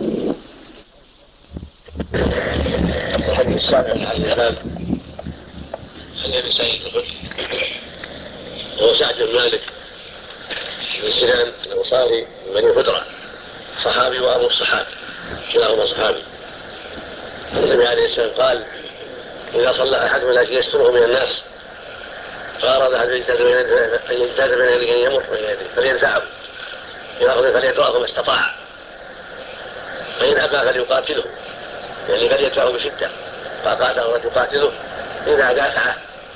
الحديث السابع عن الإمام عن أبي سعيد الخدري وهو سعد بن مالك بن سنان الأنصاري من بني خدرة صحابي وأبو الصحابي كلاهما صحابي. النبي عليه السلام قال إذا صلى أحد ولا يستره من الناس فأراد أن يجتاز بين يديه أن يمر بين يديه فليدفعه يأخذ فليدرأه ما استطاع فإن أبى فليقاتله يعني فليدفعه بشدة فقاتل الرجل يقاتله إذا دافعه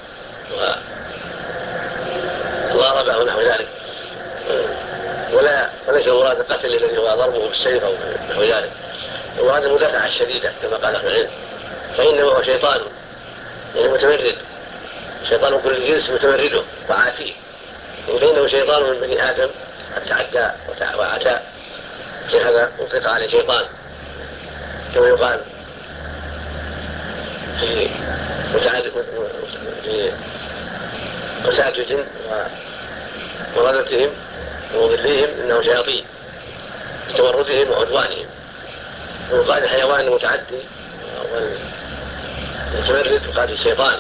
وضربه نحو ذلك وليس المراد القتل الذي هو ضربه بالسيف أو نحو ذلك المراد المدافعة الشديدة كما قال أهل العلم فإنه هو شيطان يعني متمرد شيطان كل الجنس متمرده وعاتيه وبينه شيطان من بني آدم قد تعدى وعتى هذا أطلق عليه شيطان كما يقال في وسائل الجن ومردتهم ومضلهم إنه شياطين بتمردهم وعدوانهم ويقال الحيوان المتعدي والمتمرد وقال الشيطان.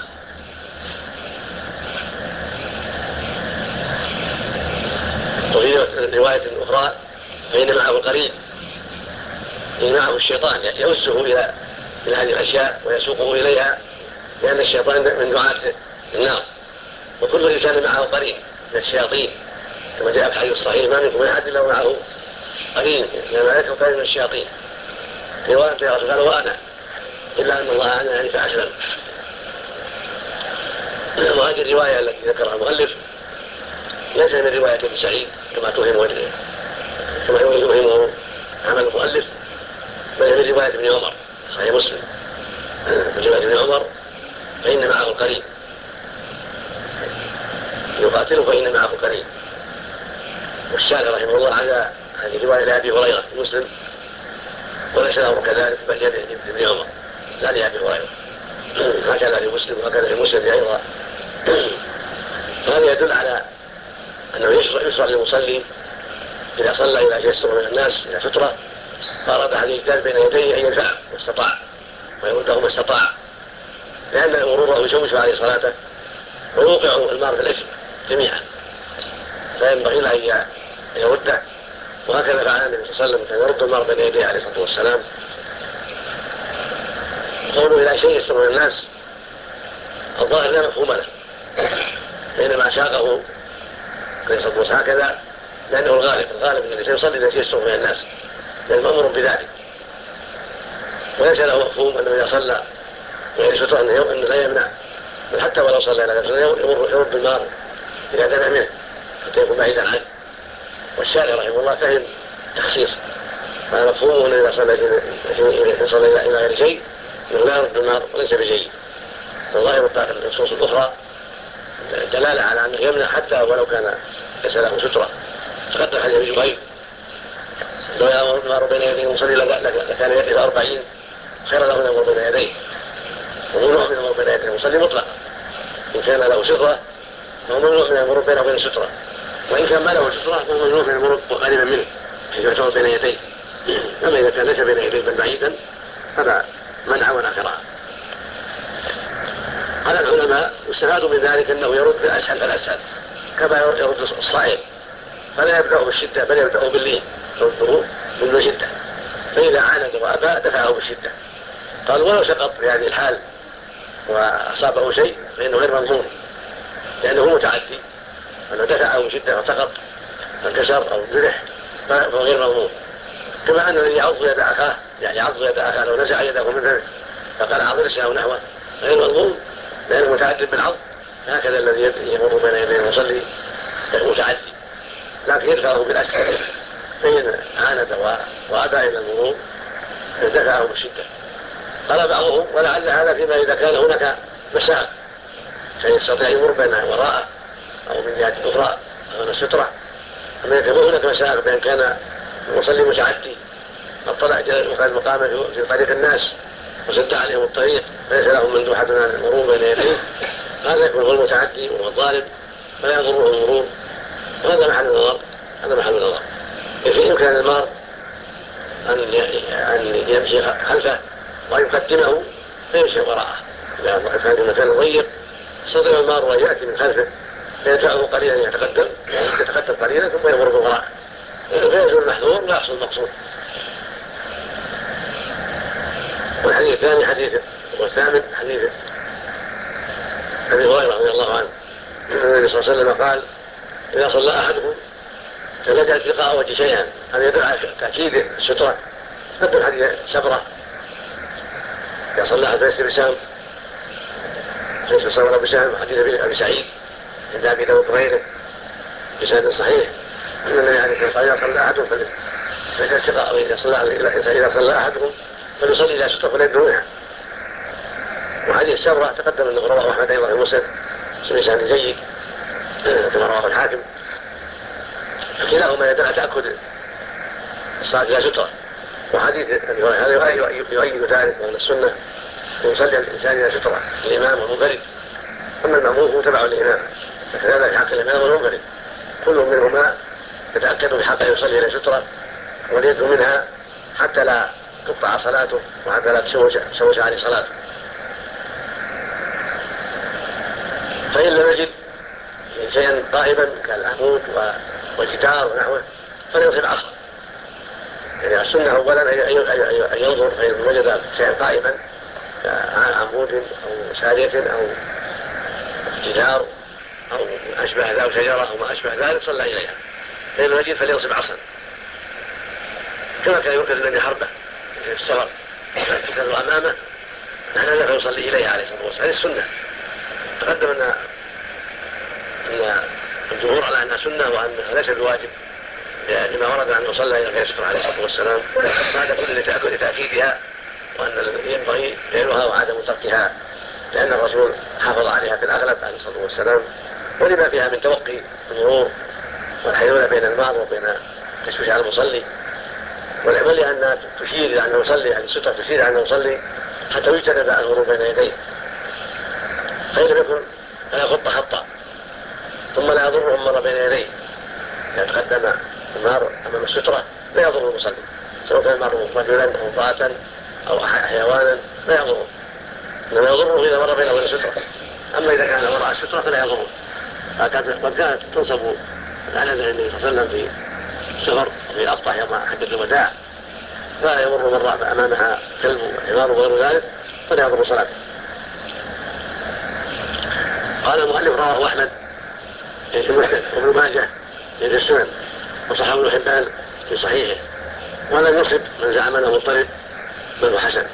وفي رواية أخرى فإن معه قرين إن معه الشيطان يوسه إلى هذه الأشياء ويسوقه إليها لأن الشيطان من دعاة النار وكل إنسان معه قرين من الشياطين كما جاء في الحديث الصحيح ما منكم من أحد إلا معه قرين لأن عليكم قرين من الشياطين في رواية يا رسول قال وأنا إلا أن الله أعناني فأسلم. وهذه الرواية التي ذكرها المؤلف ليس من رواية ابن سعيد كما توهمه عمل المؤلف بل من رواية ابن عمر صحيح مسلم من رواية ابن عمر فإن معه القرين يقاتله فإن معه القرين. والشارع رحمه الله على هذه الرواية لأبي هريرة مسلم وليس له كذلك بل يد ابن عمر لا لأبي هريرة هكذا لمسلم وهكذا لمسلم أيضا. هذا يدل على أنه يشرع للمصلي إذا صلى إلى يستر من الناس إلى سترة فأراد أحد يجتاز بين يديه أن يدفعه ما استطاع ويرده ما استطاع لأن مروره يشوش عليه صلاته ويوقع المار في الإثم جميعا فينبغي له أن يرده. وهكذا فعل النبي صلى الله عليه وسلم كان يرد المار بين يديه عليه الصلاة والسلام. قوله إلى شيء يستر من الناس الظاهر لا مفهوم له بينما شاقه عليه الصلاة والسلام هكذا لأنه الغالب أن الإنسان يصلي إلى شيء يستر من الناس لأنه مأمور بذلك وليس له مفهوم أنه إذا صلى غير سترة أنه لا يمنع بل حتى ولو صلى إلى غير يرد المار إذا دنا منه حتى يكون بعيدا عنه. والشارع رحمه الله فهم تخصيص هذا مفهوم أنه إذا صلى إلى غير شيء أنه لا يرد المار وليس بجيد. والظاهر النصوص الأخرى دلالة على أنه يمنع حتى ولو كان ليس له سترة. تقدم حديث أبي جبير لو يأمر المار بين يديه المصلي لكان يده 40 خير له من المر بين يديه ومنوع من المر بين يديه المصلي مطلق إن كان له سترة فهو ممنوع من المرور بينه وبين السترة، وإن كان ما له سترة فهو ممنوع من المرور قريبا منه حيث يعتبر بين يديه. أما إذا كان ليس بين يديه بل بعيدا فلا منع ولا كراهة. قال العلماء يستفاد من ذلك أنه يرد بالأسهل فالأسهل كما يرد الصائم، فلا يبدأ بالشدة بل يبدأ باللين، يرده من شدة، فإذا عاند وأبى دفعه بالشدة. قال ولو سقط في هذه الحال وأصابه شيء فإنه غير مضمون لأنه متعدي، فلو دفعه بشدة وسقط انكسر أو جرح فهو غير مضمون. كما أن الذي يعض يد أخاه يعني يعض يد أخاه لو نزع يده من فمه فقال عضلش أو نحوه غير مضمون لأنه متعدد بالعض، هكذا الذي يمر بين يديه المصلي متعدي، لكن يدفعه بالأسهل، فإن عاند وأبى إلى المرور دفعه بالشدة. قال بعضهم ولعل هذا فيما إذا كان هناك مساء فيستطيع يمر بين وراءه أو من جهة أخرى أو السترة. أما إذا كان هناك مساء بأن كان المصلي متعدي اطلع وقال مقامه في طريق الناس وسد عليهم الطريق فليس لهم مندوحة عن المرور بين يديه، هذا يكون هو المتعدي وهو الظالم فلا يضره المرور، وهذا محل النظر. هذا محل النظر. في إمكان المار أن يمشي خلفه ويقدمه فيمشي وراءه، إذا كان المكان ضيق يستطيع المار ويأتي من خلفه فيدفعه قليلا يتقدم قليلا ثم يمر بالوراء فيحصل المحذور ويحصل المقصود. والحديث الثاني حديث والثامن حديث أبي هريرة رضي الله عنه النبي صلى الله عليه وسلم قال إذا صلى أحدكم فليجعل في لقاء وجه شيئا، هذا يدل على تأكيد السترة. قدم حديث سبرة إذا صلى أحد فليس بسام ليس صبر بسام، حديث أبي سعيد عند أبي داود وغيره بسند صحيح أن النبي عليه الصلاة والسلام إذا صلى أحدكم فليجعل في لقاء، إذا صلى أحدكم فليصلي إلى سترة فليدنوها. وحديث سبرة تقدم أنه رواه أحمد أيضا في مسند بسند جيد كما رواه الحاكم، كلاهما يدل على تأكد الصلاة إلى سترة. وحديث هذا يؤيد ذلك وأن السنة يصلي الإنسان إلى سترة الإمام والمنفرد، أما المأموم هو تبع الإمام، فكذلك في حق الإمام والمنفرد كل منهما يتأكد بحق أن يصلي إلى سترة وليد منها حتى لا تقطع صلاته وحتى لا تشوش عليه صلاته. فإن لم يجد شيئا قائما كالعمود والجدار ونحوه فليصل عصا. يعني السنة أولا أن ينظر فإن وجد شيئا قائما كعمود أو سارية أو جدار أو أشبه ذلك شجرة أو ما أشبه ذلك صلى إليها، فإن لم يجد فليصب عصا كما كان يركز النبي حربه في السفر يركز أمامه نحن فيصلي إليها عليه الصلاة والسلام. هذه السنة. تقدم أن الجمهور على أنها سنة وأنها ليس بواجب لما ورد أن يصلى إلى غير سترة عليه الصلاة والسلام، هذا كله لتأكيدها وأن ينبغي فعلها وعدم تركها، لأن الرسول حافظ عليها في الأغلب عليه الصلاة والسلام، ولما فيها من توقي المرور والحيلولة بين المار وبين تشويش على المصلي، ولأنها تشير إلى أنه يصلي، يعني السترة تشير إلى أنه يصلي حتى يجتنب المرور بين يديه، فإن لم يكن فلا يخط خطا ثم لا يضره مر بين يديه. إذا تقدم المار أمام السترة لا يضر المصلي، سواء كان المار رجلا أو امرأة أو حيوانا لا يضره، إنما يضره إذا مر بينه وبين السترة. أما إذا كان وراء السترة فلا يضره. قد كانت تنصب العنزة النبي صلى الله عليه وسلم في السفر وفي الأبطح يوم حجة الوداع، فلا يمر من أمامها كلب وحمار وغير ذلك فلا يضر صلاته. قال المؤلف رواه أحمد في مسند وابن ماجه في السنن وصححه ابن حبان في صحيحه، ولم يصب من زعم انه مضطرب بل هو حسن.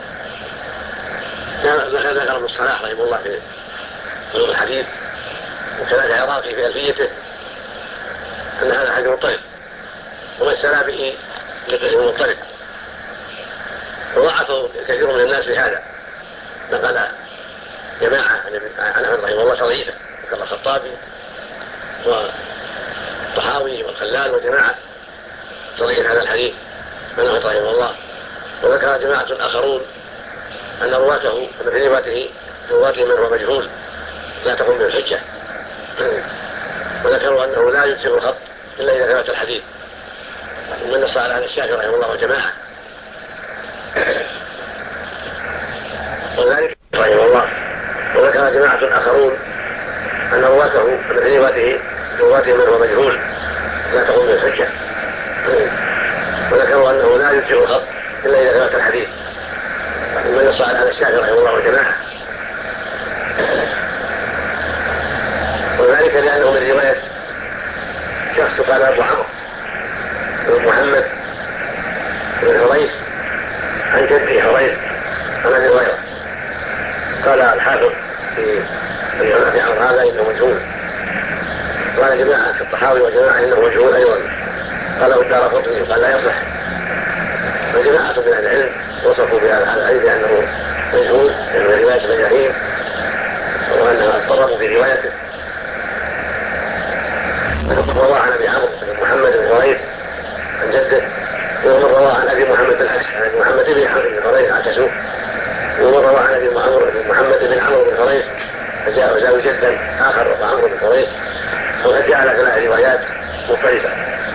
ذكر ابن الصلاح رحمه الله في علوم الحديث وكذلك العراقي في ألفيته ان هذا حديث مضطرب ومثل به لقسم مضطرب، وضعفه كثير من الناس لهذا، نقل جماعة عن أحمد رحمه الله تضعيفه ذكر الخطابي والطحاوي والخلال وجماعة تضعيف هذا الحديث من أحمد رحمه الله، وذكر جماعة آخرون أن رواته من هو مجهول لا تقوم به الحجة. وذكروا أنه لا يجزئ الخط إلا إذا ثبت الحديث، ومن نص على الشافعي رحمه الله وجماعة. وذلك رحمه الله. وذكر جماعة آخرون أن رواته من هو مجهول لا تقوم به الحجة. وذكروا أنه لا يجزئ الخط إلا إذا ثبت الحديث، ومن نص على الشافعي رحمه الله وجماعة. وذلك لأنه من رواية شخص قال أبو عمرو بن محمد بن حريث عن جده حريث عن أبي هريرة. قال الحافظ في أبي عمرو هذا إنه مجهول. قال جماعة في الطحاوي وجماعة إنه مجهول أيضا، قاله الدارقطني وقال لا يصح. وجماعة من العلم وصفوا بهذا الحديث بأنه مجهول من رواية مجاهيل، وأنها اضطربوا في روايته. ومن رواه عن أبي عمرو بن محمد بن حريث عن جده، ومن رواه عن أبي محمد العكس عن أبي محمد بن عمرو بن حريث عكسوه، ومن رواه عن أبي محمد بن عمرو بن حريث فجاء جدا آخر أبو عمرو بن حريث، وقد جاء على 3 روايات مختلفة.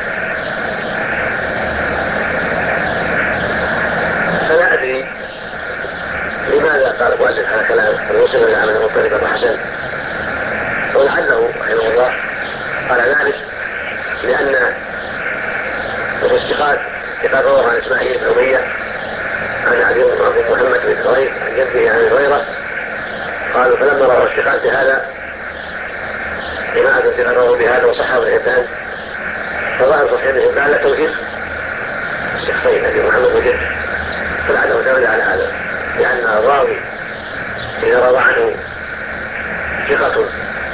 فلا أدري لماذا قال المؤلف هذا الكلام الوصف بالعمل مضطربا وحسن، ولعله رحمه الله قال ذلك لأن الاشتقاق رواه عن إسماعيل بن أمية عن أبي محمد بن حريث عن جده عن أبي هريرة. قالوا فلما رأوا الاشتقاق بهذا جماعة رواه بهذا وصححه ابن حبان، فظاهر صحيح ابن حبان لا توثيق الشخصين أبي محمد وجده، فلعله دل على هذا، لأن الراوي إذا روى عنه ثقة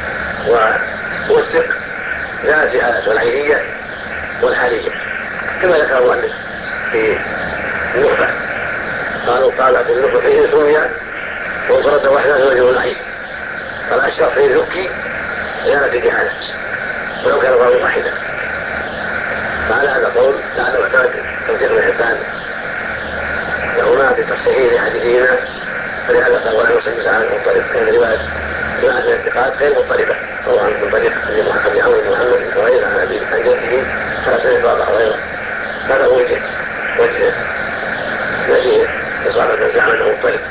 ووثق جاءت في حالته العينية والحالية، كما ذكر المؤلف في النخبة. قال في النخبة فيه سمي وانفرد وحده وجه العين، فلا الشرح فيه ذكي زيادة جهالة ولو كان الراوي واحدا. فعلى هذا القول لعله احتاج توثيق ابن حبان لهما بتصحيح لحديثهما، فلهذا قال ولا يصل عن المضطرب، كان رواية جماعة الانتقاد غير مضطربة، رواه من طريق أبي عمرو بن محمد بن حريث عن جده فلا سمع بعض غيره. هذا هو وجه الذي إصابة من زعم أنه مضطرب.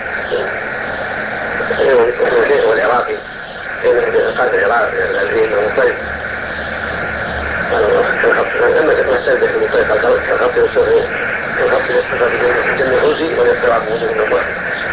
وشيخ العراقي قال العراق الذي انه مضطرب، لما مثل به المضطرب كالخط يصطفى في جنة الحوزي ويضطرب وجود من الله.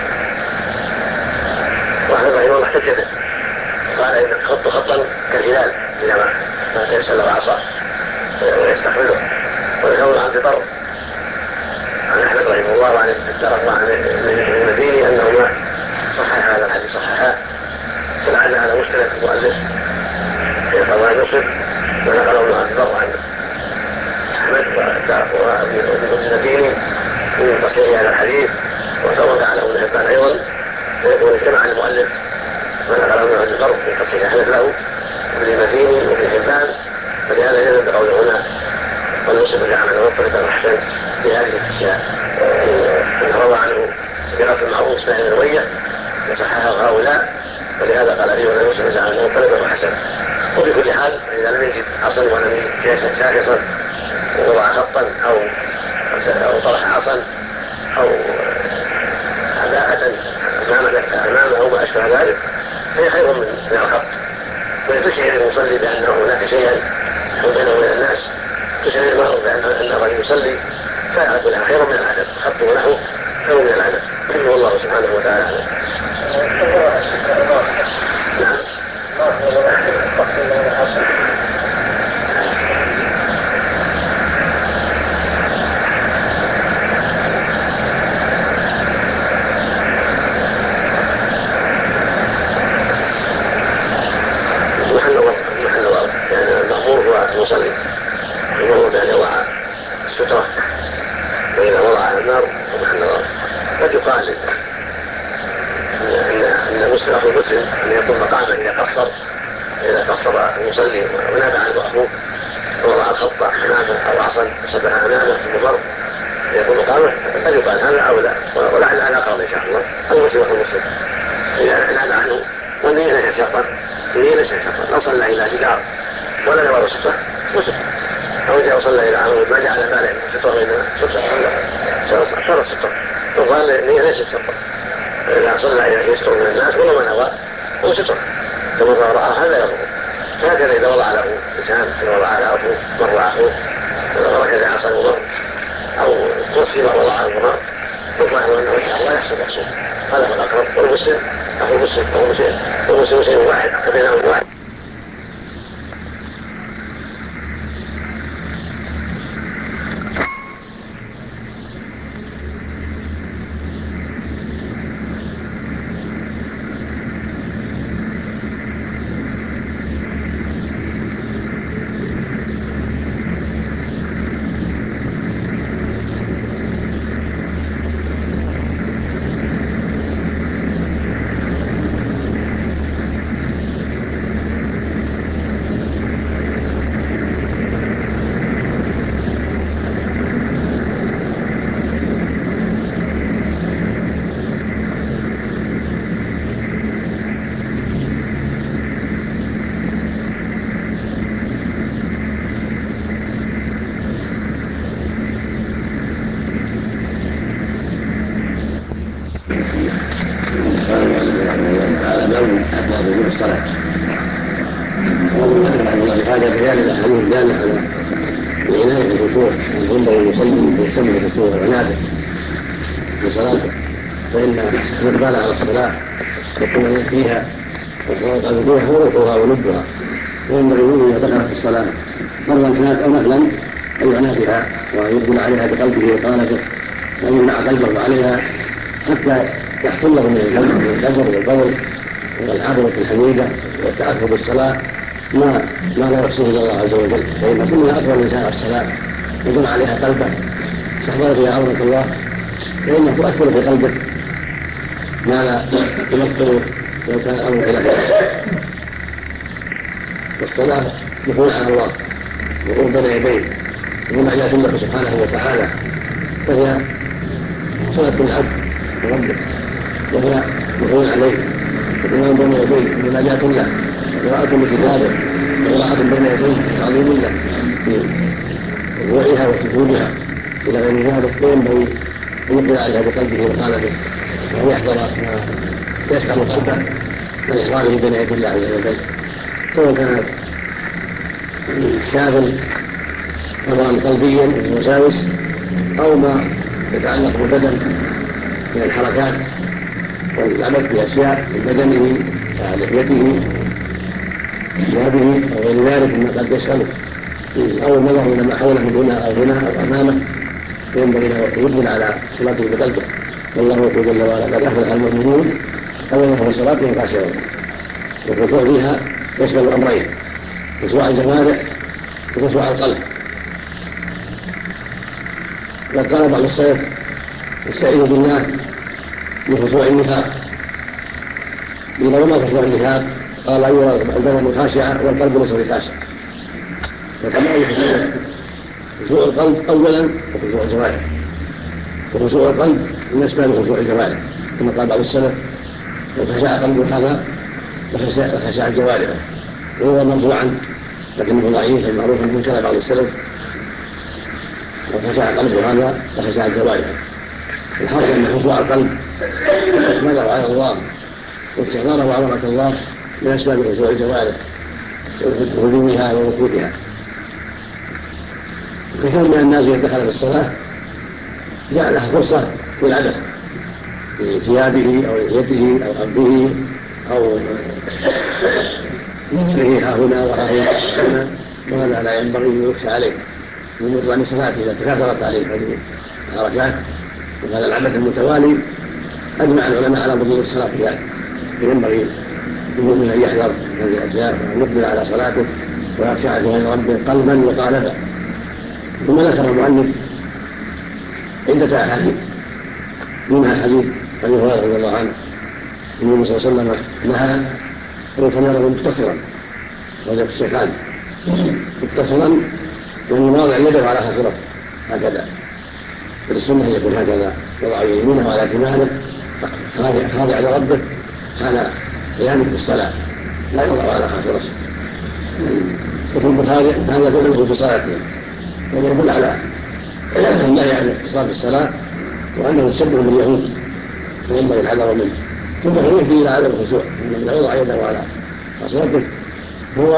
واحد رحمه الله احتج به قال ان الخط خطا كالهلال اذا ما تيسر له عصا ويستحمله. وذكروا عن بطر عن احمد رحمه الله وعن الدرق وعن المديني انهما صحح هذا الحديث صححا، فلعل على مشكلة المؤلف في قضاء نصر ونقله عن بطر عن احمد وابن المديني من تصحيح هذا الحديث، وسوى على ابن حبان ايضا، فيكون اجتمع المؤلف ونقله عن بطر من تصحيح احمد له وابن المديني وابن حبان، فلهذا يجب بقوله هنا والنصر بالعمل والطريقة الحسن في هذه الاشياء. روى عنه ثقة المعروف اسماعيل بن أمية وصححه هؤلاء، فلهذا قال فيه ولا يصل عنه والطريقة الحسن. وبكل حال إذا لم يجد عصا ولم يجد شاخصا ووضع خطا أو طرح عصا أو عباءة أمامه أو ما أشبه ذلك هي خير من الخط، وتشعر المصلي بأن هناك شيئا بينه وبين الناس، تشعر المرء بأن الرجل يصلي فيعرف لها خير من العدد، خط ونحو خير من العدد. والله سبحانه وتعالى نعم. محل وضع يعني المأمور هو المصلي، المأمور بأن يضع السترة، وإذا وضع النار ومحل وضع. قد يقال ان المسلم اخو المسلم ان يكون مقاما اذا قصر المصلي ونادى عنه اخوه ووضع الخط امامه او عصا صبها امامه ثم مر يكون مقاما، قد يقال هذا او لا، ولعل على قول ان شاء الله المسلم اخو المسلم اذا نادى عنه والنية ليست شرطا، النية ليست شرطا. لو صلى إلى جدار ولا يرى سترة وسترة، أو جاء وصلى إلى عمود ما جعل باله سترة بين سترة صار سترة، وقال النية ليست شرطا. إذا صلى إلى يستر من الناس ولو ما نوى هو سترة، فمن رأى هذا يضره. هكذا إذا وضع له إنسان، إذا وضع له أخوه مر أخوه وركز عصا ومر، أو كرسي ووضعه ومر، فالظاهر أنه الله يحسب يحسب، هذا هو الأقرب. والمسلم أخو المسلم وهو مسلم، والمسلم شيء واحد فبينهم واحد. فإن الإقبال على الصلاة يكون فيها وقلبها وروحها ولبها، وينبغي له إذا دخلت الصلاة فرضا كانت أو نفلا أن يعنى بها ويقبل عليها بقلبه وقالبه، وأن يمنع قلبه عليها حتى يحصل له من الكبر والبول والعبرة الحميدة والتأثر بالصلاة ما لا يحصيه إلا الله عز وجل. فإن كل ما أقوى الإنسان على الصلاة يجمع عليها قلبه استحضر فيها عظمة الله، فإنه تؤثر في قلبه ما لا يمثل لو كان الأمر خلافه. والصلاة دخول على الله وقرب بين يديه ومناجاة له سبحانه وتعالى، فهي صلاة العبد وربه، وهي دخول عليه وقرب بين يديه ومناجاة له وقراءة لكتابه وقراءة بين يديه تعظيم له في ركوعها وسجودها إلى غير ذلك. فينبغي أن يقبل عليها بقلبه وقالبه وأن يحضر ما يشغل قلبه من إحضاره بين يدي الله عز وجل، سواء كان شاغل أمرا قلبيا ووساوس أو ما يتعلق بالبدن من الحركات والعبث بأشياء من بدنه كلحيته ثيابه أو غير ذلك مما قد يشغله، أو النظر إلى ما حوله من هنا أو هنا أو أمامه، فينبغي له أن يقبل على صلاته بقلبه. والله يقول جل وعلا قد أفلح المؤمنون الذين هم في صلاتهم خاشعون. والخشوع فيها يشمل أمرين: خشوع الجوارح وخشوع القلب. وقد قال بعض السلف: استعيذ بالله من خشوع النفاق. قيل: وما خشوع النفاق؟ قال: أيها البدن خاشعة والقلب ليس بخاشع. فكما خشوع القلب أولا وخشوع الجوارح، وخشوع القلب من أسباب خشوع الجوارح، كما قال بعض السلف: لو خشع قلبه هذا لخشع الجوارح. وهو مرفوعا لكنه ضعيف معروف من كلام بعض السلف: لو خشع قلبه هذا لخشع الجوارح. الحاصل أن خشوع القلب إقباله على الله واستحضاره وعظمة الله من أسباب خشوع الجوارح وهدوئها وركودها. كثير من الناس إذا دخل في الصلاة جعلها فرصة للعبث في ثيابه أو لحيته أو أنفه أو نظره ها هنا وها هنا، وهذا لا ينبغي أن يخشى عليه من بطلان صلاته إذا تكاثرت عليه هذه الحركات وهذا العبث المتوالي. أجمع العلماء على بطلان الصلاة في ذلك، فينبغي المؤمن أن يحذر هذه الأشياء وأن يقبل على صلاته ويخشع فيها ربه قلبا وقالبا. ثم ذكر المؤلف عدة أحاديث، منها حديث أبي هريرة رضي الله عنه النبي صلى الله عليه وسلم نهى أن يتمرغ مختصرا، وجب الشيخان مختصرا يعني واضع يده على خاصرته هكذا. السنة يكون هكذا، يضع يمينه على شماله خاضع لربه حال قيامه بالصلاه لا يوضع على خاص راسه. وفي البخاري هذا فعله في صلاتهم ويدل على النهي عن الاختصار في الصلاه وانه تشبه باليهود فينبغي الحذر منه. ثم يهدي الى عدم الخشوع انه لا يوضع يده على خاصرته هو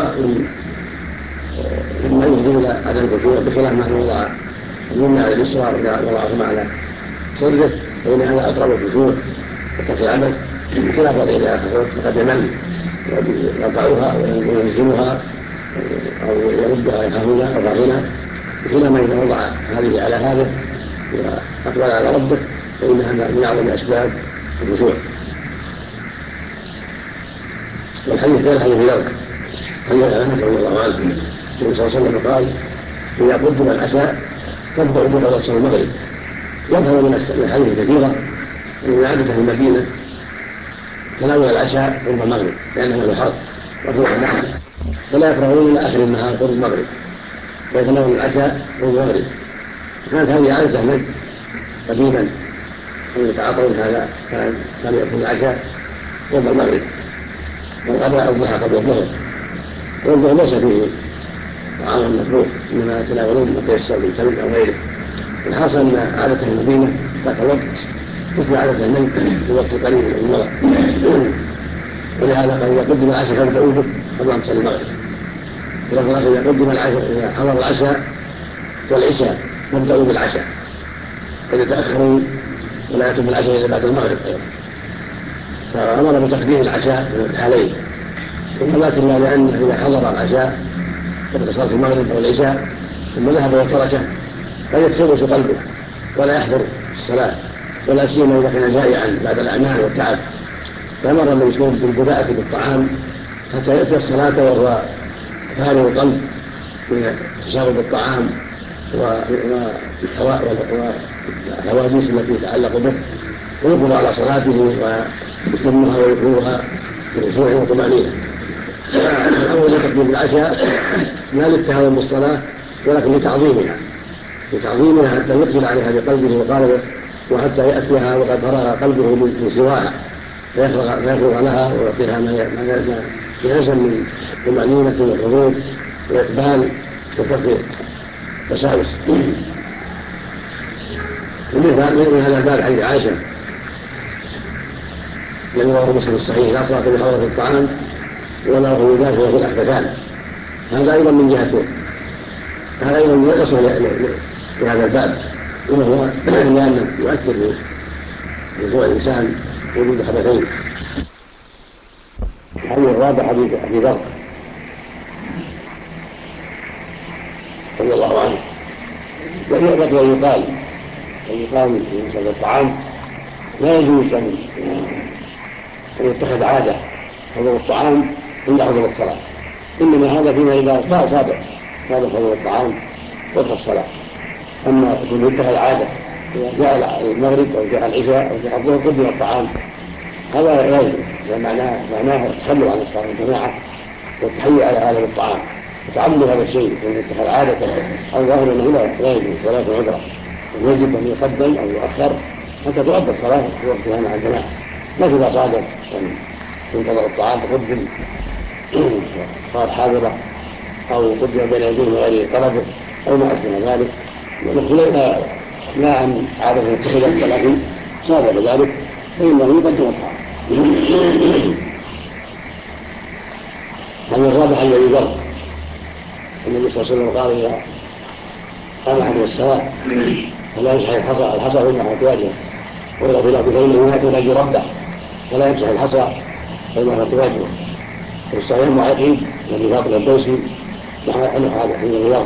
مما يهدي الى عدم الخشوع بخلاف ما يوضع اليمنى على اليسرى وضعهما على صدره فإن هذا أقرب الخشوع وترك العبث بخلاف اليد على خاصرته فقد يمل يقطعها وينزلها أو يردها يخافنا أو هنا بخلاف ما إذا وضع هذه على هذا وأقبل على ربه فإن هذا من أعظم أسباب الخشوع. والحديث كان حديث ذر حديث أنس رضي الله عنه النبي صلى الله عليه وسلم قال إذا قدم العشاء تبدأ بقضاء صلاة المغرب. يظهر من الحديث كثيرة من عادة المدينة تناول العشاء قرب المغرب لأنه له حرب وفيه النحل فلا يفرغون إلى آخر النهار قرب المغرب ويتناول العشاء قرب المغرب. كانت هذه عادة نجد قديما أن يتعاطون هذا كان يأكل العشاء قرب المغرب والغداء الضحى قبل الظهر والظهر ليس فيه طعام مطبوخ انما يتناولون ما تيسر من تمر او غيره. الحاصل ان عاده المدينه ذات الوقت تشبه عاده النجد في الوقت القريب من المرض ولهذا قال اذا قدم العشاء فابدأوا به قبل ان تصلي المغرب. اذا قدم العشاء اذا حضر العشاء والعشاء فابدأوا بالعشاء فيتأخروا ولا يتم العشاء الا بعد المغرب ايضا. فأمر بتقديم العشاء في الحالين ولكن لا لأنه إذا حضر العشاء قبل صلاة المغرب أو العشاء ثم ذهب وتركه قد يتشوش قلبه ولا يحضر الصلاة ولا سيما إذا كان جائعا بعد الأعمال والتعب. فأمر المسلمين بالبداءة بالطعام حتى يأتي الصلاة وهو فارغ القلب من تشارب الطعام والحوادث التي يتعلق به ويقبل على صلاته ويسمها ويقولها بخشوع وطمأنينة. الأول تقديم العشاء لا للتهاون بالصلاة ولكن لتعظيمها حتى يقبل عليها بقلبه وقلبه وحتى يأتيها وقد فرغ قلبه من سواها فيفرغ لها ويعطيها ما يلزم من طمأنينة وحضور وإقبال وترك وساوس. ومن هذا الباب حديث عائشة الذي رواه مسلم الصحيح لا صلاة بحضرة الطعام ولا هو ذاك وهو الأحدثان. هذا أيضا من جهته هذا أيضا يصل لهذا الباب وهو لأنه يؤثر في رجوع الإنسان وجود حدثين. الحديث الرابع حديث أبي ذر رضي الله عنه ويؤبط ويقال في مسألة الطعام لا يجوز أن يتخذ عادة حضور الطعام عند حضور الصلاة إنما هذا فيما إذا سابق حضور الطعام وقت الصلاة. أما يكون يتخذ عادة إذا جاء المغرب أو جاء العشاء أو جاء الظهر قدم الطعام هذا لا يجوز معناه التخلو عن الصلاة الجماعة والتحيي على هذا الطعام وتعمد هذا الشيء وأن يتخذ عادة أو ظاهر أنه لا يجوز ولا في عذرة ويجب أن يقدم أو يؤخر حتى تؤدى الصلاة في وقتها مع الجماعة. لكن إذا صادف أن ينتظر الطعام تقدم صار حاضرة أو قدم بين يديه غير طلبه أو ما أشبه ذلك لا عن عادة يتخذت ولكن صادف ذلك فإنه يقدم الطعام. هذا الرابع الذي ذر النبي صلى الله عليه وسلم قال إذا قام أحد الصلاة فلا يمسح الحصى في ناحية وجهه وإذا في الأرض فإنه يناجي ربه ولا يمسح الحصى في ناحية وجهه. والصحيح معيقين الذي فاطمة الدوسي نحو هذا حين الرياض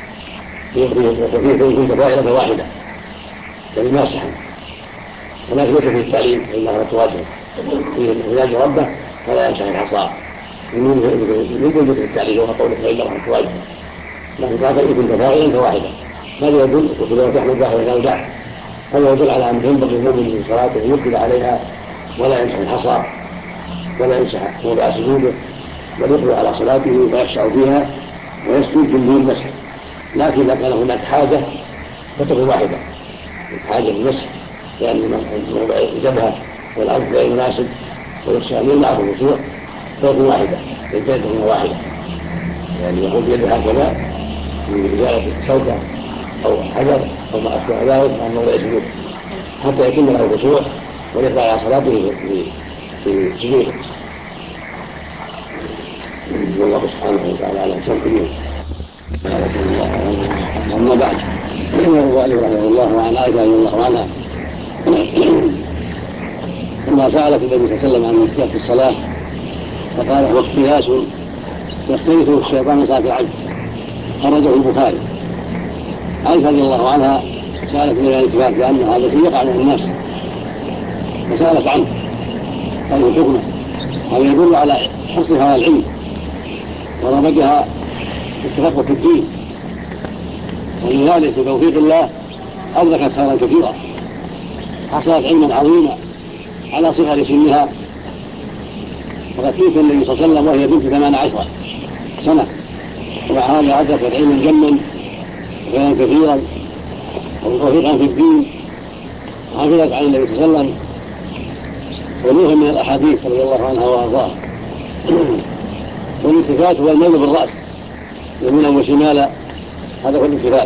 وفيه كنت فائلة واحدة يعني ماسحا ولكن ليس فيه التعليم فإنه تواجه فيه يناجي ربه فلا يمسح الحصى من ذكر التعليم وهو قوله فإن الله تواجه لكن قال إن كنت فائلا فواحدة. هذا يدل وفي رواية أحمد ظاهر الأودع هذا يدل على أن ينبغي المؤمن من صلاته يقبل عليها ولا يمسح الحصى ولا يمسح موضع سجوده بل يقبل على صلاته ويخشع فيها ويسجد بالله المسح. لكن إذا كان هناك حاجة فتكون واحدة حاجة للمسح لأن موضع الجبهة والأرض غير مناسب ويستعمل معه الخشوع فيكون واحدة، يدين تكون واحدة، يعني يقوم بيده هكذا لإزالة شوكة أو حجر أو ما أشبه ذلك أنه لا يسجد حتى يتم له الخشوع ويقع على صلاته في سجوده. والله سبحانه وتعالى على حساب كبير. أما بعد، يقول علي رحمه الله وعن عائشة رضي الله عنها لما سألت النبي صلى الله عليه وسلم عن الاحتياط في الصلاة فقال هو اختلاس يختلفه الشيطان من صلاة العبد، خرجه البخاري. عائشة رضي الله عنها سألت النبي عن الالتفات لأن هذا الشيء يقع من الناس فسألت عنه قال حكمه. هذا يدل على حرصها على العلم ورغبتها التفقه في الدين، ولذلك بتوفيق الله أدركت خيرا كثيرا، حصلت علما عظيما على صغر سنها، وقد توفي النبي صلى الله عليه وسلم وهي بنت 18 سنة، ومع هذا أدركت علما جما وخيرا كثيرا وتوفيقا في الدين، وحفظت عن النبي صلى الله عليه وسلم ولوها من الأحاديث رضي الله عنها وأرضاها. والالتفات هو الميل بالرأس يمينا وشمالا، هذا هو الالتفات.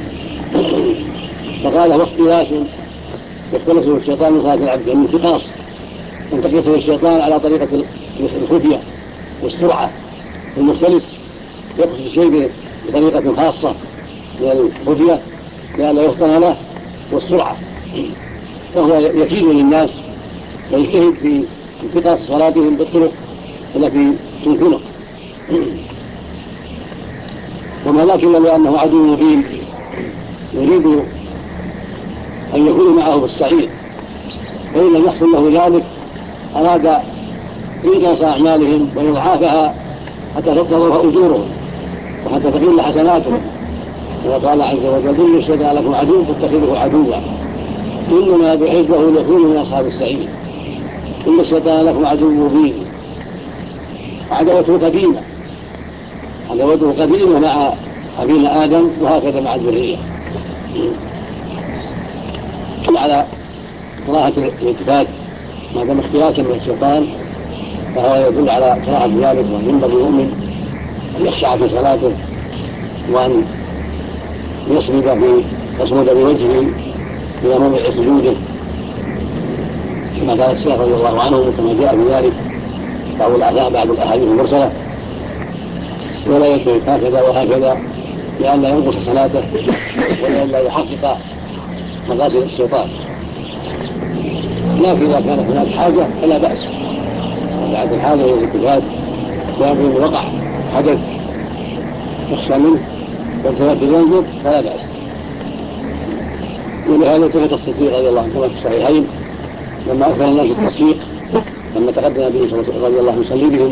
فقال هو اختلاس يختلسه الشيطان من صلاة العبد، يعني انتقاص ينتقصه الشيطان على طريقة الخفية والسرعة. المختلس يقصد الشيء بطريقة خاصة من الخفية لأنه يفطن له والسرعة، فهو يكيد للناس ويجتهد في انتقاص صلاتهم بالطرق التي تمكنه، وما لكن لأنه عدو مبين يريد أن يكون معه في السعير، فإن لم يحصل له ذلك أراد إنقاص أعمالهم وإضعافها حتى تضر أجورهم وحتى تقل حسناتهم. وقال عز وجل إن الشيطان لكم عدو فاتخذوه عدوا إنما يحبه ليكون من أصحاب السعير. إن الشيطان لكم عدو مبين، عداوته قديمة، عداوته قديمة مع أبينا آدم وهكذا مع الذرية. على كراهة الالتفات ما دام اختلاسا من الشيطان فهو يدل على كراهة ذلك، وأن ينبغي المؤمن أن يخشع في صلاته وأن يصمد بوجهه إلى موضع سجوده كما قال الشيخ رضي الله عنه وكما جاء بذلك بعض الأحاديث المرسلة، ولا يلتفت هكذا وهكذا لئلا ينقص صلاته ولئلا يحقق مقاصد الشيطان. لكن إذا كانت هناك حاجة فلا بأس، بعد الحاجة والالتفات لكن وقع حدث يخشى منه والتفات ينظر فلا بأس. ولهذا التفت الصديق رضي الله عنه في الصحيحين لما أكثر الناس التصفيق، لما تقدم النبي رضي الله عنه يصلي بهم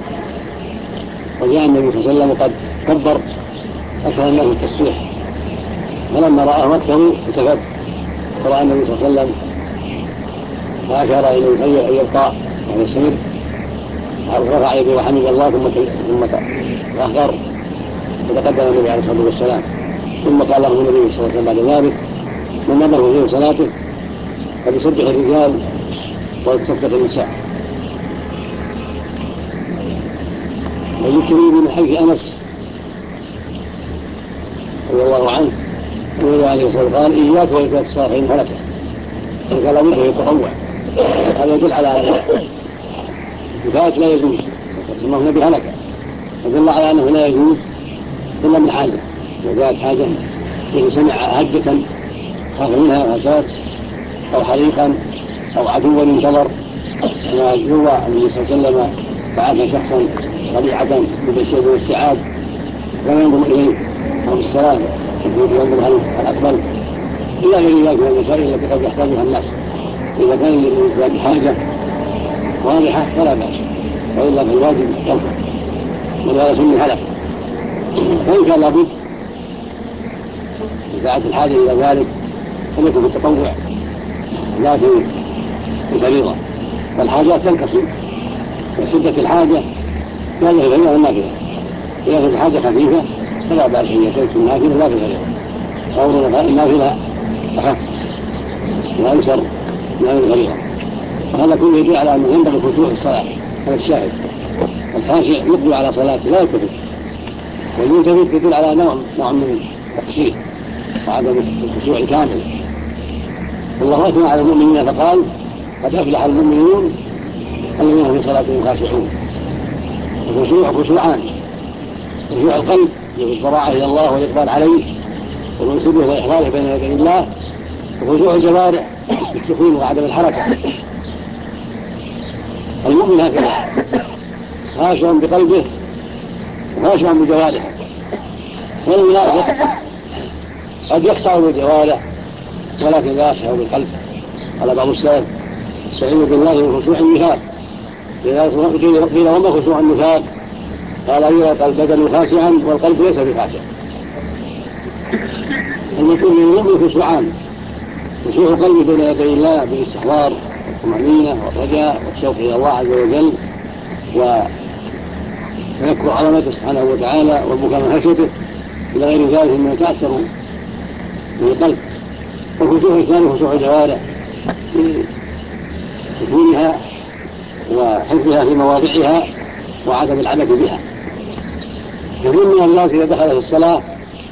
وجاء النبي صلى الله عليه وسلم وقد كبر أكثر الناس التصفيق، فلما رآه أكثر التفت فرأى النبي صلى الله عليه وسلم فأشار إليه أن يبقى وأن يستمر، رفع يده وحمد الله ثم تأخر وتقدم النبي عليه الصلاة والسلام، ثم قال له النبي صلى الله عليه وسلم بعد ذلك من أمره في صلاته فليسبح الرجال ويتصدق النساء. وذكروا من حديث أنس رضي الله عنه النبي عليه الصلاة والسلام قال إياك والتفات الصلاة فإن هلكت، قال لا بد يتطوع. هذا يدل على أن الالتفات لا يجوز، ثم هنا بهلكة يدل على أنه لا يجوز إلا من حاجة، وجاءت حاجة إذا سمع هجة خاف منها فساد أو حريقا أو عدوا انتظر، كما يروى عن النبي صلى الله عليه وسلم بعث شخصا طبيعة بشيء من الاستيعاب لا ينظر إليه أو بالسلام ينظر هل أقبل إلى غير ذلك من المسائل التي قد يحتاجها الناس. إذا كان للإنسان حاجة واضحة فلا بأس، وإلا فالواجب تركه، ولهذا سمي هلك. وإن كان لابد إذا الحاجة إلى ذلك فليكن في التطوع لا في الفريضة، فالحاجات تنقسم، وشدة الحاجة كان في الفريضة والنافلة. إذا كانت الحاجة خفيفة فلا بأس أن يكون في النافلة لا في الفريضة، قولنا النافلة أخف وأيسر من الفريضة. وهذا كله يدل على أنه ينبغي الخشوع في الصلاة. هذا الشاهد. الخاشع يقبل على صلاته لا يلتفت، والملتفت يدل على نوع من التقصير وعدم الخشوع الكامل. الله أثنى على المؤمنين فقال قد أفلح المؤمنون الذين في صلاتهم خاشعون. الخشوع خشوعان: خشوع القلب بالضراعة إلى الله والإقبال عليه والانسبه والإحضار بين يدي الله، وخشوع الجوارح بالسكون وعدم الحركة. المؤمن هكذا خاشع بقلبه وخاشع بجوارحه، والمنافق قد يخشع بالجوارح ولكن لا يخشع بالقلب. قال بعض السلف: استعينوا بالله من خشوع النفاق. قيل وما خشوع النفاق؟ قال: يرى البدن خاشعا والقلب ليس بخاشع. المكون للمؤمن خشوعان: خشوع القلب بين يدي الله بالاستحضار والطمأنينة والرجاء والشوق إلى الله عز وجل وتذكر عظمته سبحانه وتعالى والبكاء من خشيته إلى غير ذلك مما يتأثر من القلب. والخشوع الثاني خشوع الجوارح في سكونها وحفظها في مواضعها وعدم العبث بها. كثير من الناس إذا دخل في الصلاة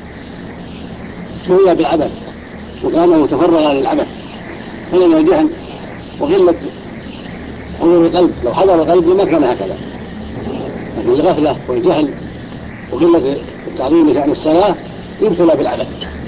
شغل بالعبث وكان متفرغا للعبث، فلما الجهل وقلة حضور القلب. لو حضر القلب ما كان هكذا، لكن الغفلة والجهل وقلة التعظيم لشأن الصلاة يبطل بالعبث.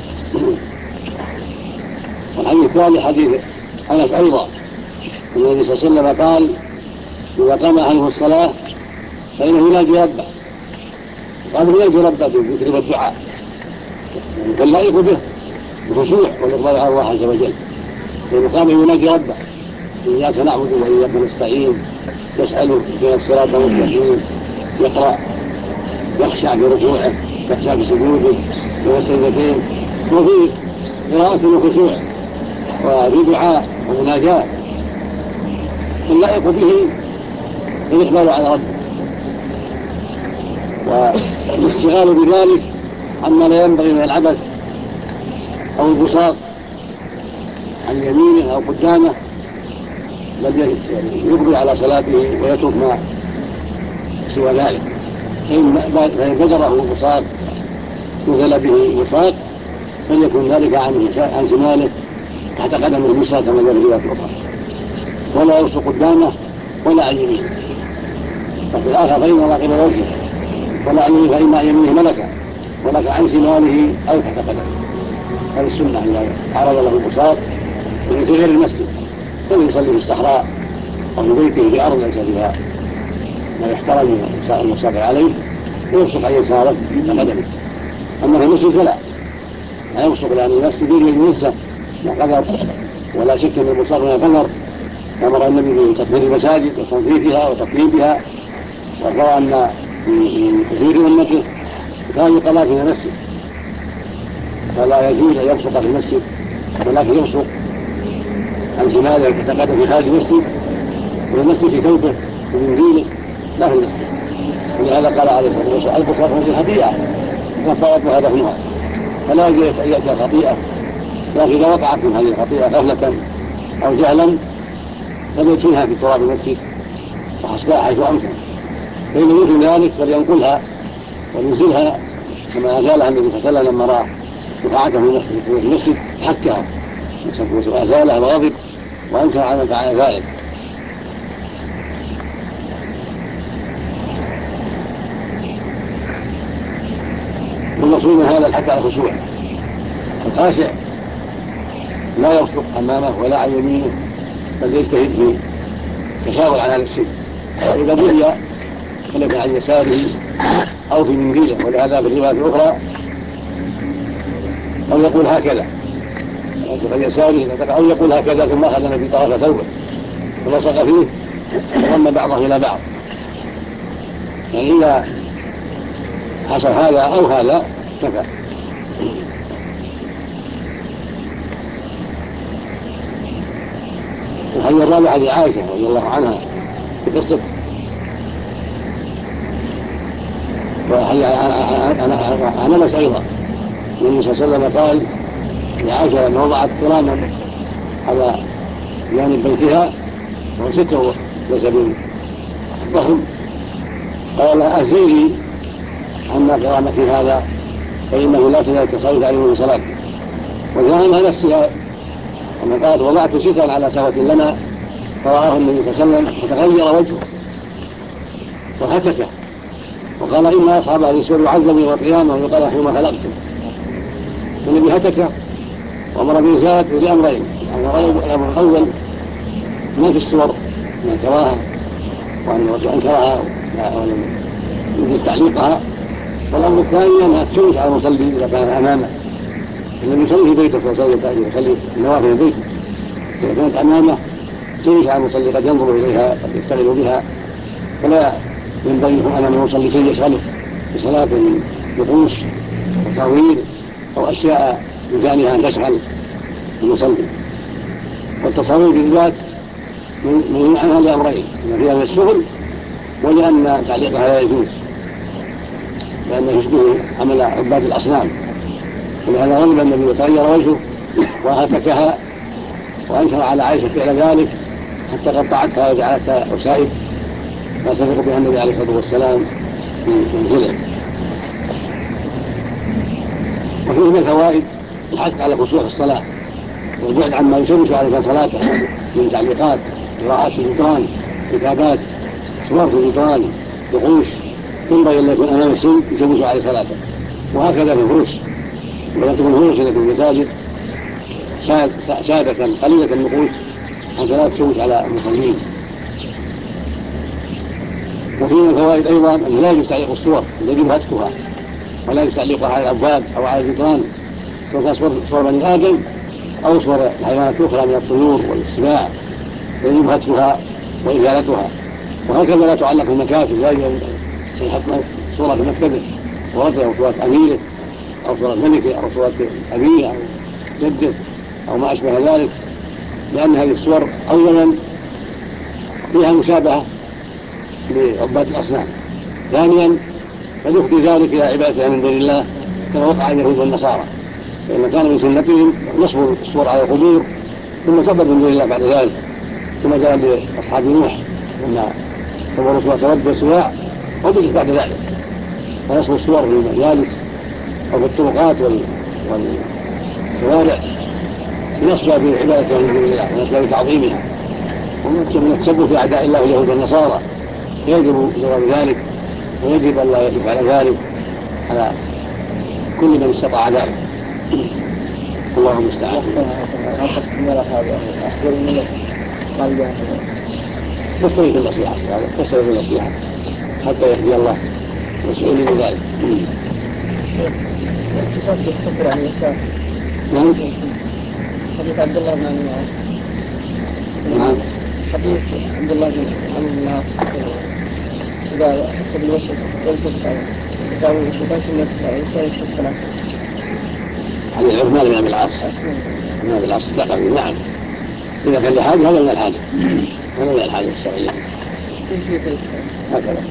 والحديث الثاني حديث أنس أيضا النبي صلى الله عليه وسلم قال: إذا قام عنه الصلاة فإنه يناجي ربه. قال: يناجي ربه بالذكر والدعاء، واللائق به الخشوع والإقبال على الله عز وجل. فإذا قام يناجي ربه: إياك نعبد وإياك نستعين، يسأل بين الصراط المستقيم، يقرأ، يخشع بركوعه، يخشع بسجوده والسجدتين، وفي قراءة وخشوع وفي دعاء ومناجاة، اللائق به الإقبال على ربه والاشتغال بذلك عما لا ينبغي من العبث أو البساط عن يمينه أو قدامه، بل يقبل على صلاته ويترك ما سوى ذلك. فإن بدره بساط نزل به بساط فليكن ذلك عن شماله تحت قدمه المساط كما جاء في الروايات الأخرى، ولا يبصق قدامه ولا عن يمينه. وفي الآخر فإن الله قبل وجهه ولا عن يمينه، فإن عن يمينه ملكا ولك عن شماله أو تحت قدمه. هذه السنة إذا عرض له البساط في غير المسجد فليصلي في الصحراء أو في بيته في أرض ليس فيها ما يحترم المصاب عليه ويبصق عن يساره تحت قدمه. أما في المسجد فلا يبصق، لأن المسجد ينزه من قدر، ولا شك أن البصاق من القدر. أمر النبي بتطهير المساجد وتنظيفها وتطييبها، وقال أن من كثير أمته كان يقلع في المسجد، فلا يجوز أن يبصق في المسجد، ولكن يبصق عن شماله ويتقدم في خارج المسجد، والمسجد في ثوبه ومن دينه لا في المسجد. ولهذا قال عليه الصلاة والسلام: البصاق من الخطيئة كفارة هدفها، فلا يجوز أن يأتي الخطيئة، لكن إذا وقعت من هذه الخطيئة غفلة أو جهلا فليدفنها في تراب المسجد وحصلها حيث أمكن، فإن يمكن ذلك فلينقلها وينزلها كما أزالها النبي صلى الله عليه وسلم لما رأى رفعته في المسجد حكها وأزالها وغضب وأنكر على فعل ذلك. والمقصود من هذا الحث على الخشوع. الخاشع لا يبصق أمامه ولا عن يمينه، بل يجتهد في تشاور على نفسه، وإذا بلي فليكن عن يساره أو في منزله. ولهذا في الرواية الأخرى أو يقول هكذا عن يساره أو يقول هكذا ثم أخذ في طرف ثوبه ولصق فيه وضم بعضه إلى بعض. يعني إذا حصل هذا أو هذا كفى. الحديث الرابع عن عائشة رضي الله عنها في قصة عن أنس أيضا النبي صلى الله عليه وسلم قال لعائشة لما وضعت كراما على جانب بيتها وهو ستر ليس بالضخم، قال أزيلي عن كرامتي هذا فإنه لا تزال تصرف عليه من صلاته. وجاء عنها نفسها أن قالت وضعت سترا على سهوة لنا فرآه النبي صلى الله عليه وسلم فتغير وجهه وهتكه وقال إن أصحاب هذه السور يعذبوا يوم القيامة ويقال حينما خلقتم. النبي هتك وأمر بإزالته لأمرين: الأمر الأول ما في الصور من كراهة وأن أنكرها ولم يجوز تعليقها، والأمر الثاني أنها تشوش على المصلي إذا كان أمامه. النبي يصلي في بيته صلى الله عليه وسلم، يصلي النوافل في بيته، إذا كانت أمامه تشوش على المصلي قد ينظر إليها قد يشتغل بها، فلا ينبغي يكون أمام المصلي شيء يشغله بصلاة من نقوش وتصاوير أو أشياء بإمكانها أن تشغل المصلي. والتصاوير بالذات من عنها لأمرين: أن فيها من الشغل، ولأن تعليقها لا يجوز لأنه يشبه عمل عباد الأصنام. ولهذا غضب النبي وتغير وجهه وهتكها وأنكر على عائشة فعل ذلك حتى قطعتها وجعلتها وسائد لا تفرق بها النبي عليه الصلاة والسلام في منزله. وفيه من الفوائد الحث على خشوع الصلاة والبعد عما يشوش على صلاته من تعليقات، قراءات في الجدران، كتابات، صور في الجدران، نقوش، ينبغي أن يكون أمام السن يشوش على صلاته. وهكذا في الفروش، ولا تكون الفروش التي في المساجد سادة قليلة النقوش حتى لا تشوش على المصلين. وفيه من الفوائد أيضا أن لا يجوز تعليق الصور، يجب هتكها ولا يجوز تعليقها على الأبواب أو على الجدران، سواء صور بني آدم أو صور الحيوانات الأخرى من الطيور والسباع، يجب هتكها وإزالتها. وهكذا لا تعلق المكاتب، لا يجوز يحط صورة في مكتبه ورده أو صورة أميره أو صورة ملكه أو صورة أبيه أو جده أو ما أشبه ذلك، لأن هذه الصور أولا فيها مشابهة لعباد الأصنام، ثانيا قد يفضي ذلك إلى عبادتها من دون الله كما وقع اليهود والنصارى، لأن كان من سنتهم نصب الصور على القبور ثم كبر من دون الله بعد ذلك، ثم جاء لأصحاب نوح لما صوروا صورة رب وسواع وبدت بعد ذلك، فنصب الصور في المجالس أو في الطرقات والشوارع لنصبها بعبادتها من دون الله ونصبها بتعظيمها، ومن يتسبب في أعداء الله اليهود والنصارى. يجب جواب ذلك ويجب أن لا يفعل ذلك على كل من استطاع ذلك. الله المستعان. تستوي في النصيحة، تستوي في النصيحة حتى يهدي الله مسؤولين من ذلك. نعم. حديث عبد الله بن عمرو. نعم. حديث عبد الله بن عمرو إذا حس بالوسوسة يلتفت عليه يساوي الشيطان ثم يساوي الصلاة. حديث عثمان بن أبي العاص. عثمان بن العاص تقبل. نعم. إذا كان لحاجة هذا من الحاجة، هذا من الحاجة الشرعية. هكذا.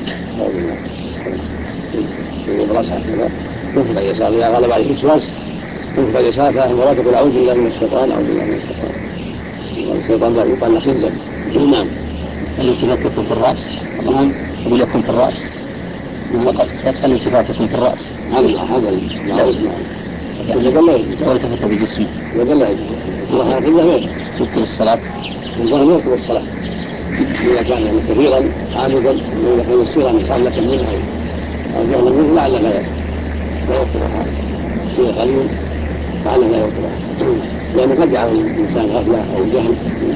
براسها هكذا. تنفق اليسار إذا غلب عليه الوسواس تنفق اليسار ولا تقول أعوذ بالله من الشيطان، أعوذ بالله من الشيطان. الشيطان لا يقال خنزا. نعم. الالتفات يكون في الرأس. نعم. يقول يكون في الرأس. فقط الالتفات يكون في الرأس. هذا معروف. ولا لا يجب. أو التفت بجسمه. ولا لا يجب. الله هذا غير. يبطل الصلاة. الله يبطل الصلاة. إذا كان كثيرا عامدا، وإذا كان يسيرا مخلفا منه أو جهلا منه لعلك لا يبطلها. شيء قليل لعلك لا يبطلها، لأنه قد يعمل الإنسان غفلة أو جهل.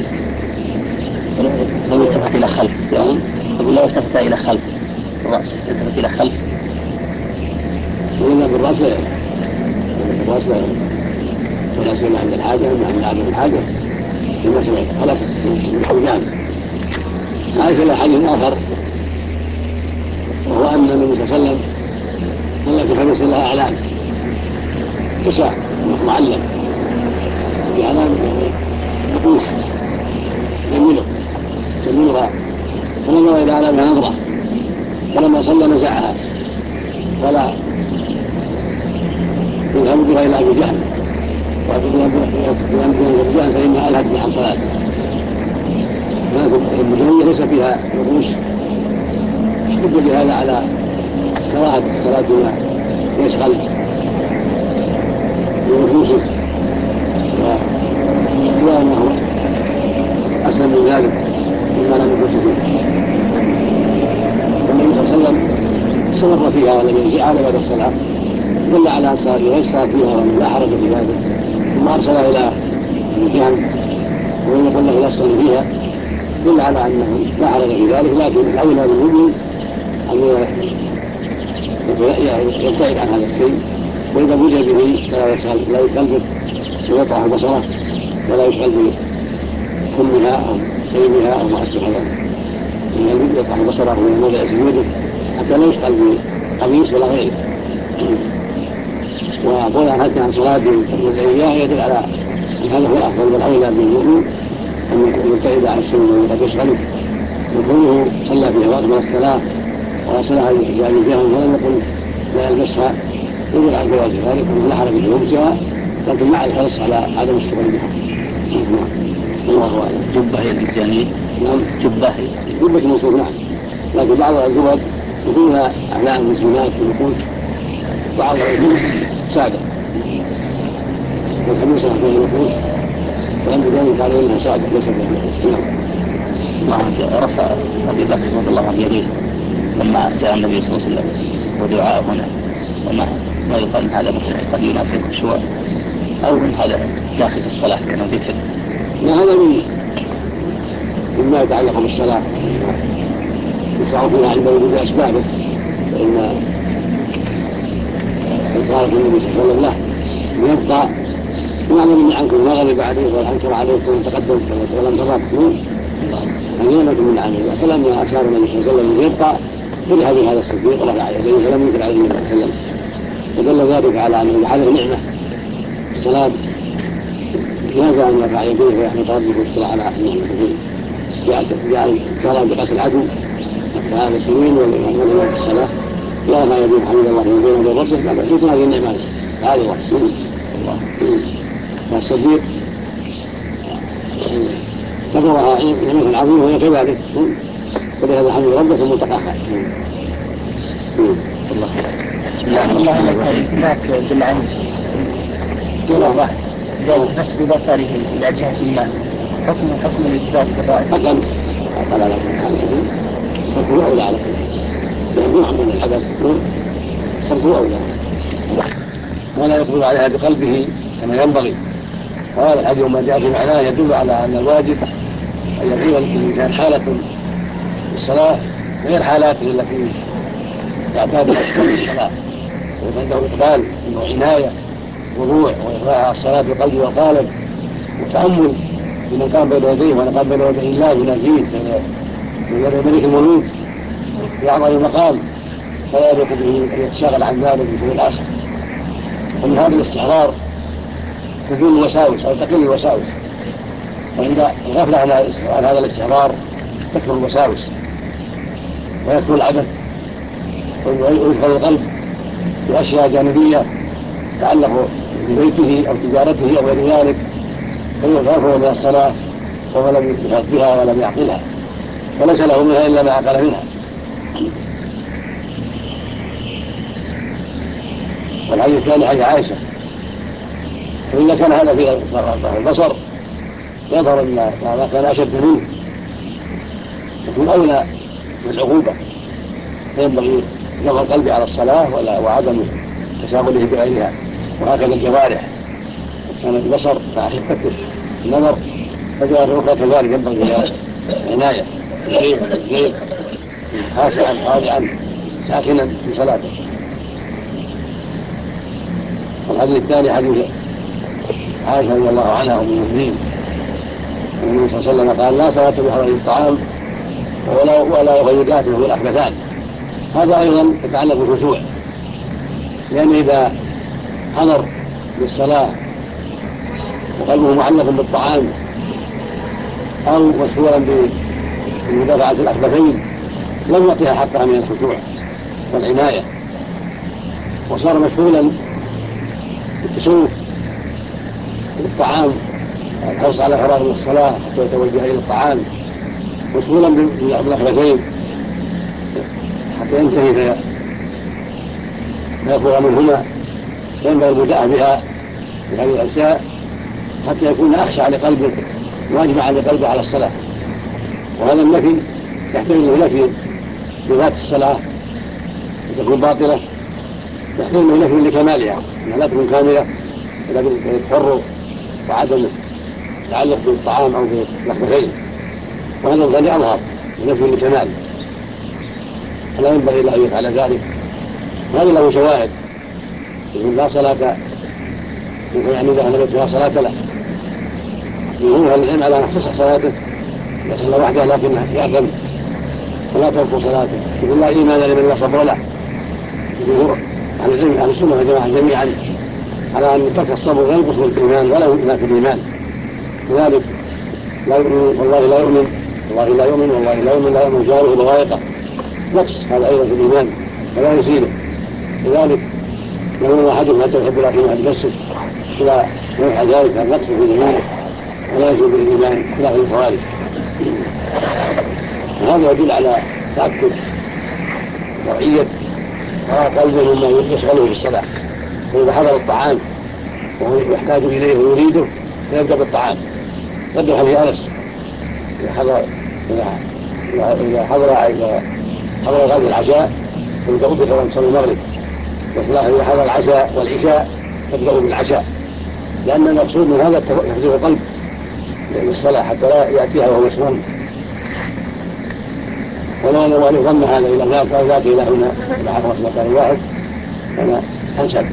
لو التفت إلى خلف، يقول لو التفت إلى خلف الرأس، التفت إلى خلف. وإلا بالرأس لا يجب. الرأس لا يجب. ولا سيما عند الحاجة ولا عند عدم الحاجة. لما سمعت خلف الحجام. عائشة إلى حديث آخر، وهو أن النبي صلى الله عليه وسلم صلى في خمس لها أعلام قصة معلم في أعلام نقوش يميلها فنظر إلى أعلامها نظرة، فلما صلى نزعها ولا يذهب بها إلى أبي جهل وأبي جهل فإنها ألهت عن صلاته. المدنية ليس فيها رؤوس اشتد بهذا على كراهة الصلاة بما يشغل بنفوسه واختيار ما هو أسهل من ذلك مما لم يكن فيه. والنبي صلى الله عليه وسلم استمر فيها ولم يرجعها بعد الصلاة دل على أن يسعى فيها وأن لا حرج في ذلك ثم أرسلها إلى المكان ولم يقل له لا تصلي فيها دل على أنه لا حرج في ذلك لكن الأولى بالمؤمن أن يبتعد عن هذا الشيء وإذا وجد به فلا يشغل به ويقطع بصره ولا يشغل بكمها أو شيبها أو ما أشبه ذلك يقطع بصره من موضع سجوده حتى لا يشغل بقميص ولا غيره. وقول عن حتى عن صلاة الإياه يدل على أن هذا هو الأفضل والأولى بالمؤمن أن يبتعد عن الشيء الذي قد يشغله وكونه صلى فيها وأقبل الصلاة وأصلها يعني فيها ولم يقل لا يلبسها يدل على جواز ذلك وأنه لا حرج في لبسها لكن مع الحرص على عدم الشغل بها. الله أعلم. جبة هي الجانية. نعم. جبة موصوف نعم. لكن بعض الجبب يكونها أعلام المسلمات في النقوش بعض الجبب سادة والحديث عن النقوش وأن ذلك عليه أنها سادة ليس بها. نعم. رفع أبي بكر رضي الله عنه يديه لما جاء النبي صلى الله عليه وسلم ودعاء هنا وما يقال هذا مثلا قد ينافق الخشوع أو من هذا داخل الصلاة لأنه ذكر. لا هذا مما يتعلق بالصلاة يشرع فيها عند وجود أسبابه فإن قال النبي صلى الله عليه وسلم يبقى يعلم من عنكم ما غلب عليه والأنكر عليكم تقدم ولم تضافتون نعمة من عمل الله فلما أشار النبي صلى الله عليه وسلم يبقى فرح بهذا الصديق رفع يديه فلم ينكر عليه النبي صلى الله عليه وسلم ودل ذلك على أن هذه نعمة الصلاة جاز أن يرفع يديه ويحمد ربه ويشكر على نعمته جعل كرم بقتل العدو حتى هذا السنين والإمام في الصلاة يرفع يديه حمد الله من بينه وبين ربه لا بأس هذه النعمة عارضة الله فالصديق ذكرها نعمة عظيمة وهي كذلك ولهذا حمد ربه ثم تقاها. الله بسم الله الرحمن الرحيم. هناك دل عن دون الواحد بس ببصره إلى جهة الماء حكم الإثبات بالرأس أقل على لكم فالقوة أولى على لأن نوع من الحدث فالقوة أولى ولا يقبل عليها بقلبه كما ينبغي. وهذا الحديث ما جاء في معناه يدل على أن الواجب أن يكون الإنسان حالة الصلاة غير حالاته التي يعتاد الصلاة وعنده إقبال وعناية وضوع وإقراء الصلاة بقلبه وقالب وتأمل بمن قام بين يديه ومن قام بين يدي الله يناجيه من يد ملك الملوك في أعظم المقام فلا يليق به أن يتشاغل عن ذلك بشيء الآخر. ومن هذا الاستحضار تزول الوساوس أو تقل الوساوس وعند الغفلة عن هذا الاستحضار تكثر الوساوس ويكثر العبث ويدخل القلب بأشياء جانبية تعلق ببيته أو تجارته أو غير ذلك فيغفر من الصلاة وهو لم يفرط بها ولم يعقلها وليس له منها إلا ما عقل منها. والحديث الثاني حديث عائشة فإذا كان هذا في البصر يظهر أن ما كان أشد منه يكون أولى بالعقوبة فينبغي جمع القلب على الصلاة وعدم تشاغله بغيرها. وهكذا الجوارح كان البصر مع خفة النظر فجوارح أخرى كذلك ينبغي لها عناية غير خاشعا خاضعا ساكنا في صلاته. والحديث الثاني حديث عائشة رضي الله عنها ومن المؤمنين النبي صلى الله عليه وسلم قال لا صلاة بحضر الطعام ولا غيرياته والأحدثان. هذا أيضا يتعلق بالخشوع لأن إذا حضر للصلاة وقلبه معلق بالطعام أو مشغولا بمدافعة الأحدثين لم يعطيها حقها من الخشوع والعناية وصار مشغولا بالتشوف بالطعام الحرص على فراغ الصلاة حتى يتوجه إلى الطعام وصولا بالأخبثين حتى ينتهي فيفرغ منهما، فينبغي البداء بها في هذه الأجزاء حتى يكون أخشع لقلبه واجمع لقلبه على الصلاة. وهذا النفي يحتاج إلى نفي بذات الصلاة وتكون باطلة، يحتاج إلى نفي لكمالها أنها لا تكون كاملة إلا بالتفرغ وعدم التعلق بالطعام أو باللخبتين، وهذا الغني أظهر نفي لكمال، فلا ينبغي له أن يفعل ذلك. هذا له شواهد، يقول لا صلاة يعني إذا لم لا صلاة له، يقول هل العلم على نخصص صلاته يصلى وحده لكن يأثم ولا تبقى صلاته، يقول لا إيمان لمن لا صبر له. يقول عن العلم أهل السنة والجماعة جميعا على أن ترك الصبر لا ينقص الإيمان ولا ينقص الإيمان، لذلك لا يؤمن والله لا يؤمن والله لا يؤمن والله لا يؤمن لا يؤمن جاره بغايته، نقص هذا أيضا في الإيمان ولا يزيله. لذلك يقول أحدهم حتى يحب الأخير عن نفسه إلى نوع ذلك النقص في الإيمان ولا يزيد بالإيمان خلاف الخوارج. وهذا يدل على تأكد شرعية قلبه مما يشغله بالصلاة، فإذا حضر الطعام وهو يحتاج إليه ويريده فيبدأ بالطعام. يبدأ حديث أنس إذا حضر غد العشاء فيبدأ بكرة صلى المغرب، وإذا حضر العشاء والعشاء تبدأ بالعشاء، لأن المقصود من هذا تحضير القلب للصلاة حتى لا يأتيها وهو مشغول. ولو أن ظن هذا إلى ذاك أو ذاك إلى هنا إلى حضرة مكان واحد فأنا أنسب.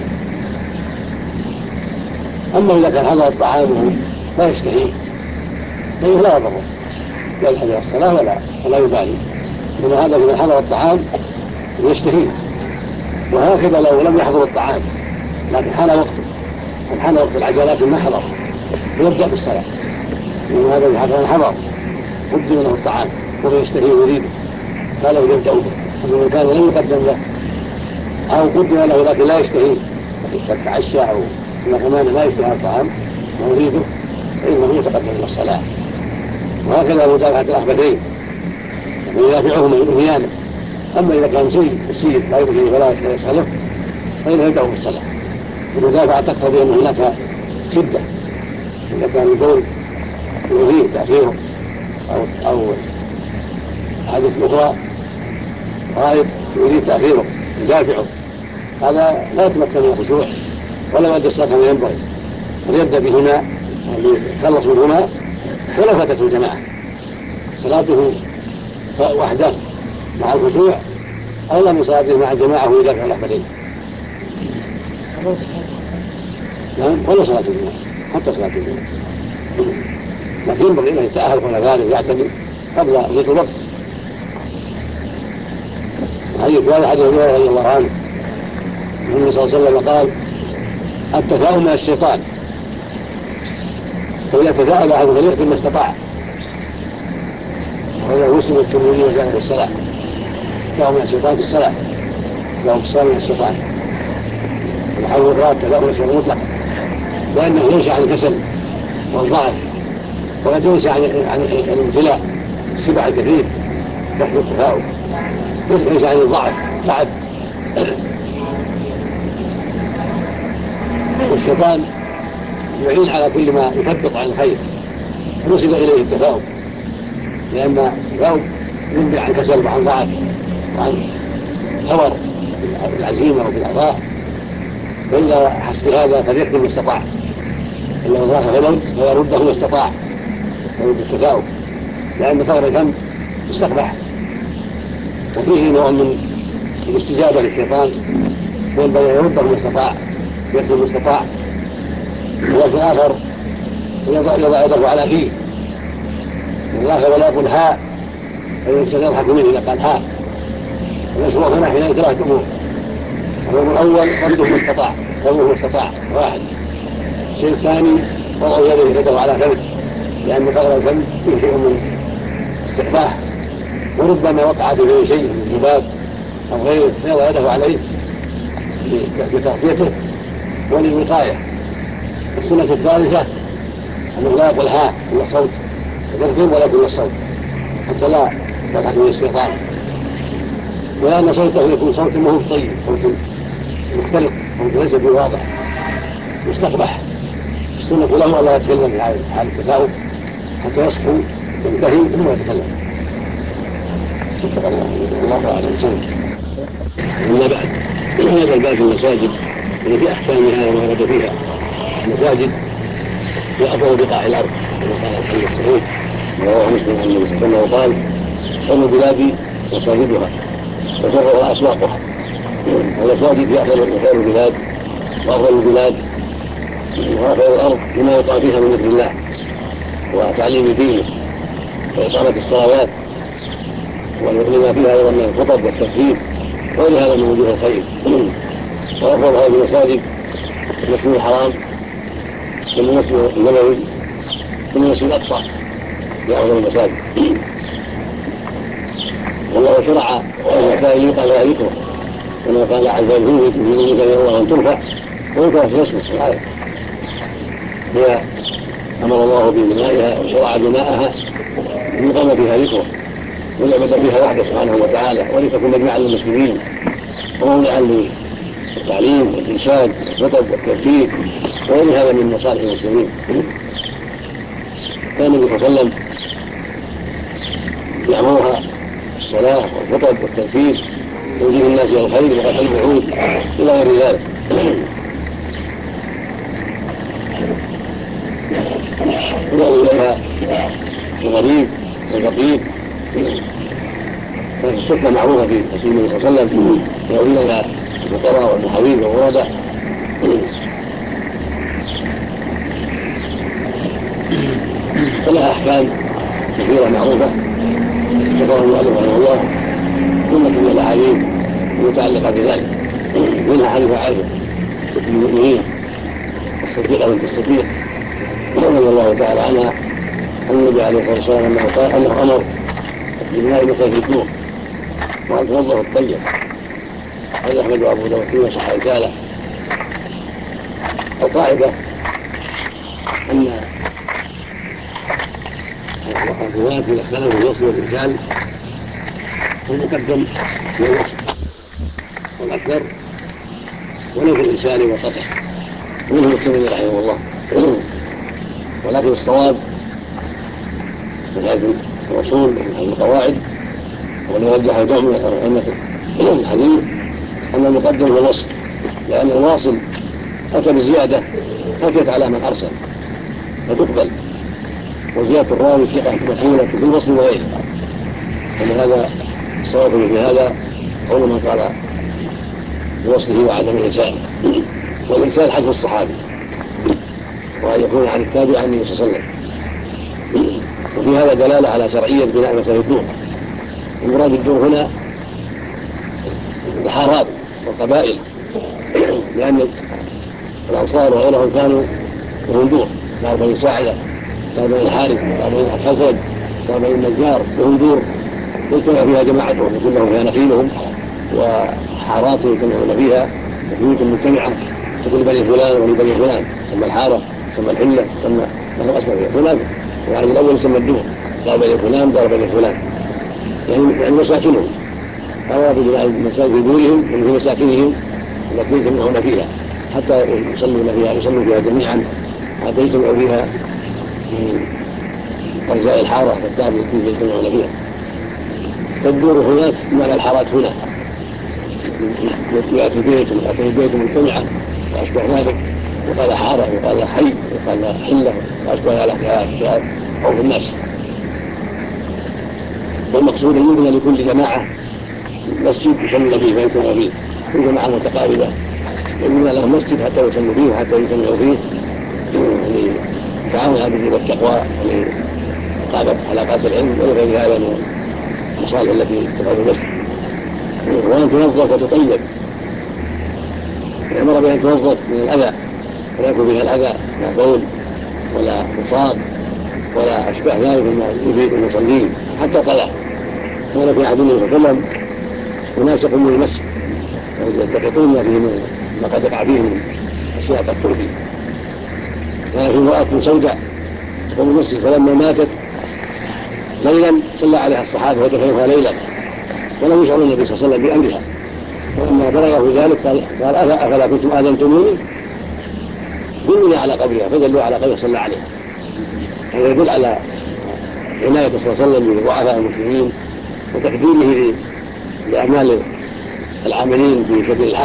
أما إذا كان حضر الطعام لا يستحيل فإنه لا يضره لا يحضر الصلاة ولا يبالي، إنما هذا إذا حضر الطعام يستحيل. وهكذا لو لم يحضر الطعام لكن حان وقت العشاء لكن ما حضر يبدأ بالصلاة، لأن هذا إذا حضر قدم له الطعام وهو يستحيل ويريده فله يبدأ به. أما كان لم يقدم له أو قدم له لكن لا يستحيل قد تعشى أو كمان لا يستحيل الطعام ويريده فإنه يتقدم إلى الصلاة. وهكذا متابعة الأخبثين يدافعهما يؤذيانه. أما إذا كان شيء بسيط لا يؤذيه ولا يسأله فإنه يبدأ بالصلاة. المدافعة تقتضي أن هناك شدة، إذا كان البول يؤذيه تأخيره أو حدث أخرى غائب يؤذيه تأخيره يدافعه، هذا لا يتمكن من الخشوع ولا يؤدي الصلاة كما ينبغي، فليبدأ بهما يتخلص منهما ولا فاتته الجماعة، صلاته وحده مع الخشوع أولى من صلاته مع الجماعة ويدافع الأخبثين. نعم ولا صلاة الجماعة حتى صلاة الجماعة، لكن ينبغي أن يتأهل قبل ذلك يعتني قبل ضيق الوقت. هذا حديث رضي الله عنه النبي صلى الله عليه وسلم قال التفاؤل من الشيطان، فإذا تفاءل أحد فليختم ما استطاع. وإذا مسلم الترمذي وزاد في الصلاة التفاؤل من الشيطان في الصلاة، له الصلاة من الشيطان وحول الراد تفاؤل الشيطان مطلق، لأنه ينشأ عن الكسل والضعف وقد ينشأ عن الامتلاء السبع الكثير نحن التفاؤل ينشأ عن الضعف تعب. والشيطان يعين على كل ما يثبط عن الخير ونسب إليه التفاؤل، لأن التفاؤل ينبع عن كسل وعن ضعف وعن حور بالعزيمة وبالعطاء، فإذا حس بهذا فليكتم ما استطاع، إنه ضاق غلو فيرده ما استطاع يرد التفاؤل، لأن فقر الفم يستقبح وفيه نوع من الاستجابة للشيطان، فينبغي أن يرده ما استطاع يكتم ما استطاع. وفي آخر يضع يده على فيه والله ولا يقول ها، فالإنسان يضحك منه إذا قال ها. المشروع هنا حين ثلاثة أمور: الأمر الأول رده ما استطاع رده ما استطاع واحد. الشيء الثاني وضع يده على فمه، لأن فقر الفم فيه شيء من استقباح وربما وقع فيه شيء من ذباب أو غيره فيضع يده عليه لتغطيته وللوقاية. السنة الثالثة أنه لا يقول ها إلا الصوت يترجم ولكن الصوت، حتى لا يضحك به الشيطان، وأن صوته يكون صوت ما هو طيب، صوت مختلط، صوت ليس بواضح مستقبح. السنة له ألا يتكلم في حال التثاؤب حتى يصحو ينتهي ثم يتكلم. الله أعلم. أما بعد، هذا الباب في المساجد في أحكامها وما ورد فيها. المساجد هي أفضل بقاع الأرض كما قال محمد الصحيح رواه مسلم عن النبي صلى الله عليه وسلم قال: خير البلاد مساجدها وشرها أسواقها. والمساجد هي خير البلاد وأفضل البلاد وخير الأرض بما يقع فيها من ذكر الله وتعليم دينه وإقامة الصلوات ولما فيها أيضا من الخطب والتكفير وغير هذا من وجوه الخير. وأفضل هذه المساجد المسجد الحرام والمسجد النبوي والمسجد الأقصى في أفضل المساجد. والله شرع المساجد يقال لها ذكره كما قال عز وجل: يريدون كان الله أن ترفع ويذكر في اسمه الآية. هي أمر الله ببنائها وشرع بناءها ليقام فيها ذكره ويعبد فيها وحده سبحانه وتعالى ولتكن مجمعا للمسلمين وموضعا للتعليم والإرشاد والخطب والتذكير وغير هذا من مصالح المسلمين. كان النبي صلى الله عليه وسلم يأمرها الصلاة والخطب والتذكير توجيه الناس إلى الخير وقتل الوعود إلى غير ذلك. يدعو إليها الغريب والفقير. كانت السنة معروفة في رسول الله صلى الله عليه وسلم يدعو إليها الفقراء والمحاويج والغرباء. ولها أحكام كثيرة معروفة ذكرها المؤلف رحمه الله ثم من الأحاديث المتعلقة بذلك، منها حديث عائشة من المؤمنين الصديقة بنت الصديق رضي الله تعالى عنها أن النبي عليه الصلاة والسلام أنه قال أنه أمر ببناء مساجد النور وأن تنظف الطيب. هذا أحمد وأبو داود فيه وصح رسالة. القاعدة أن الرواة إذا اختلفوا في الوصف والإرسال فالمقدم هو الوصف والأكثر ولو في الإرسال والقطع منه مسلم رحمه الله. ولكن الصواب من حيث الوصول من حيث القواعد والذي رجحه جمع من أئمة الحديث أن المقدم هو الوصف، لأن الواصل أتى بزيادة أتت على من أرسل فتقبل، وزيادة الراوي ثقة مقبولة في الوصف وغيره. فلهذا الصواب في هذا قول من قال بوصله وعدم الإرسال، والإرسال حذف الصحابي وأن يكون عن التابع عن النبي صلى الله عليه وسلم. وفي هذا دلالة على شرعية بناء مساجد الدور. المراد الدور هنا الحارات والقبائل، لأن الأنصار وغيرهم كانوا لهم دور، دار بني ساعدة، دار بني الحارث، دار بني الخزرج، دار بني النجار، لهم دور يجتمع فيها جماعتهم يكون لهم فيها نخيلهم وحارات يجتمعون فيها بيوت مجتمعة تقول بني فلان ولبني فلان، ثم الحارة ثم الحلة ثم نحن أسمع فيها فلان، وعلى الأول يسمى الدور دار بني فلان دار بني فلان، يعني مساكنهم أراد بناء المساجد في دورهم وفي مساكنهم التي يجتمعون فيها حتى يصلوا فيها جميعا، حتى يجتمعوا فيها من أجزاء الحارة والدار التي يجتمعون فيها. فالدور هناك معنى الحارات هنا يأتي البيت مجتمعة وأشبه ذلك، وقال حارة وقال حي وقال حلة وأشبه ذلك في عرف الناس. والمقصود أن يبنى لكل جماعة مسجد يصلون فيه ويجتمعوا فيه، كل جماعة متقاربة يبنى لهم مسجد حتى يصلوا فيه وحتى يجتمعوا فيه لتعاون على البر والتقوى ولإقامة حلقات العلم وغير هذا من المصالح التي تقام المسجد. وأن تنظف وتطيب، أمر بأن تنظف من الأذى ولا يكون فيها الأذى لا بول ولا مصاب ولا أشبه ذلك مما يفيد المصلين حتى قلع. ولا في عهد النبي صلى الله عليه وسلم أناس يقومون المسجد يلتقطون ما قد يقع فيه من أشياء تكثر فيه. كان في امرأة سوداء تقوم المسجد، فلما ماتت ليلا صلى عليها الصحابة ودفنوها ليلا ولم يشعر النبي صلى الله عليه وسلم بأمرها، ولما بلغه ذلك قال أفلا كنتم آذنتموني دلوني على قبرها، فدلوا على قبرها صلى عليها. هذا يدل على عناية صلى الله عليه وسلم بضعفاء المسلمين وتقديمه لأعمال العاملين في سبيل الحق.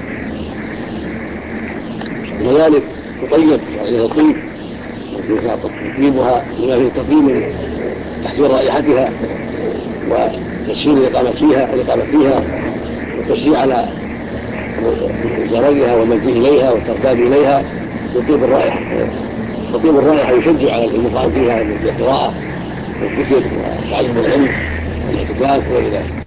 وذلك تطيب عليها الطيب وتطيبها بما فيه تطيب من تحسين رائحتها وتسهيل الإقامة فيها والتشجيع على زرعها والمجيء إليها والترتاب إليها وطيب الرائحة. وطيب الرائحة يشجع على المقام فيها بالقراءة والذكر وتعلم العلم والاعتكاف وغير ذلك.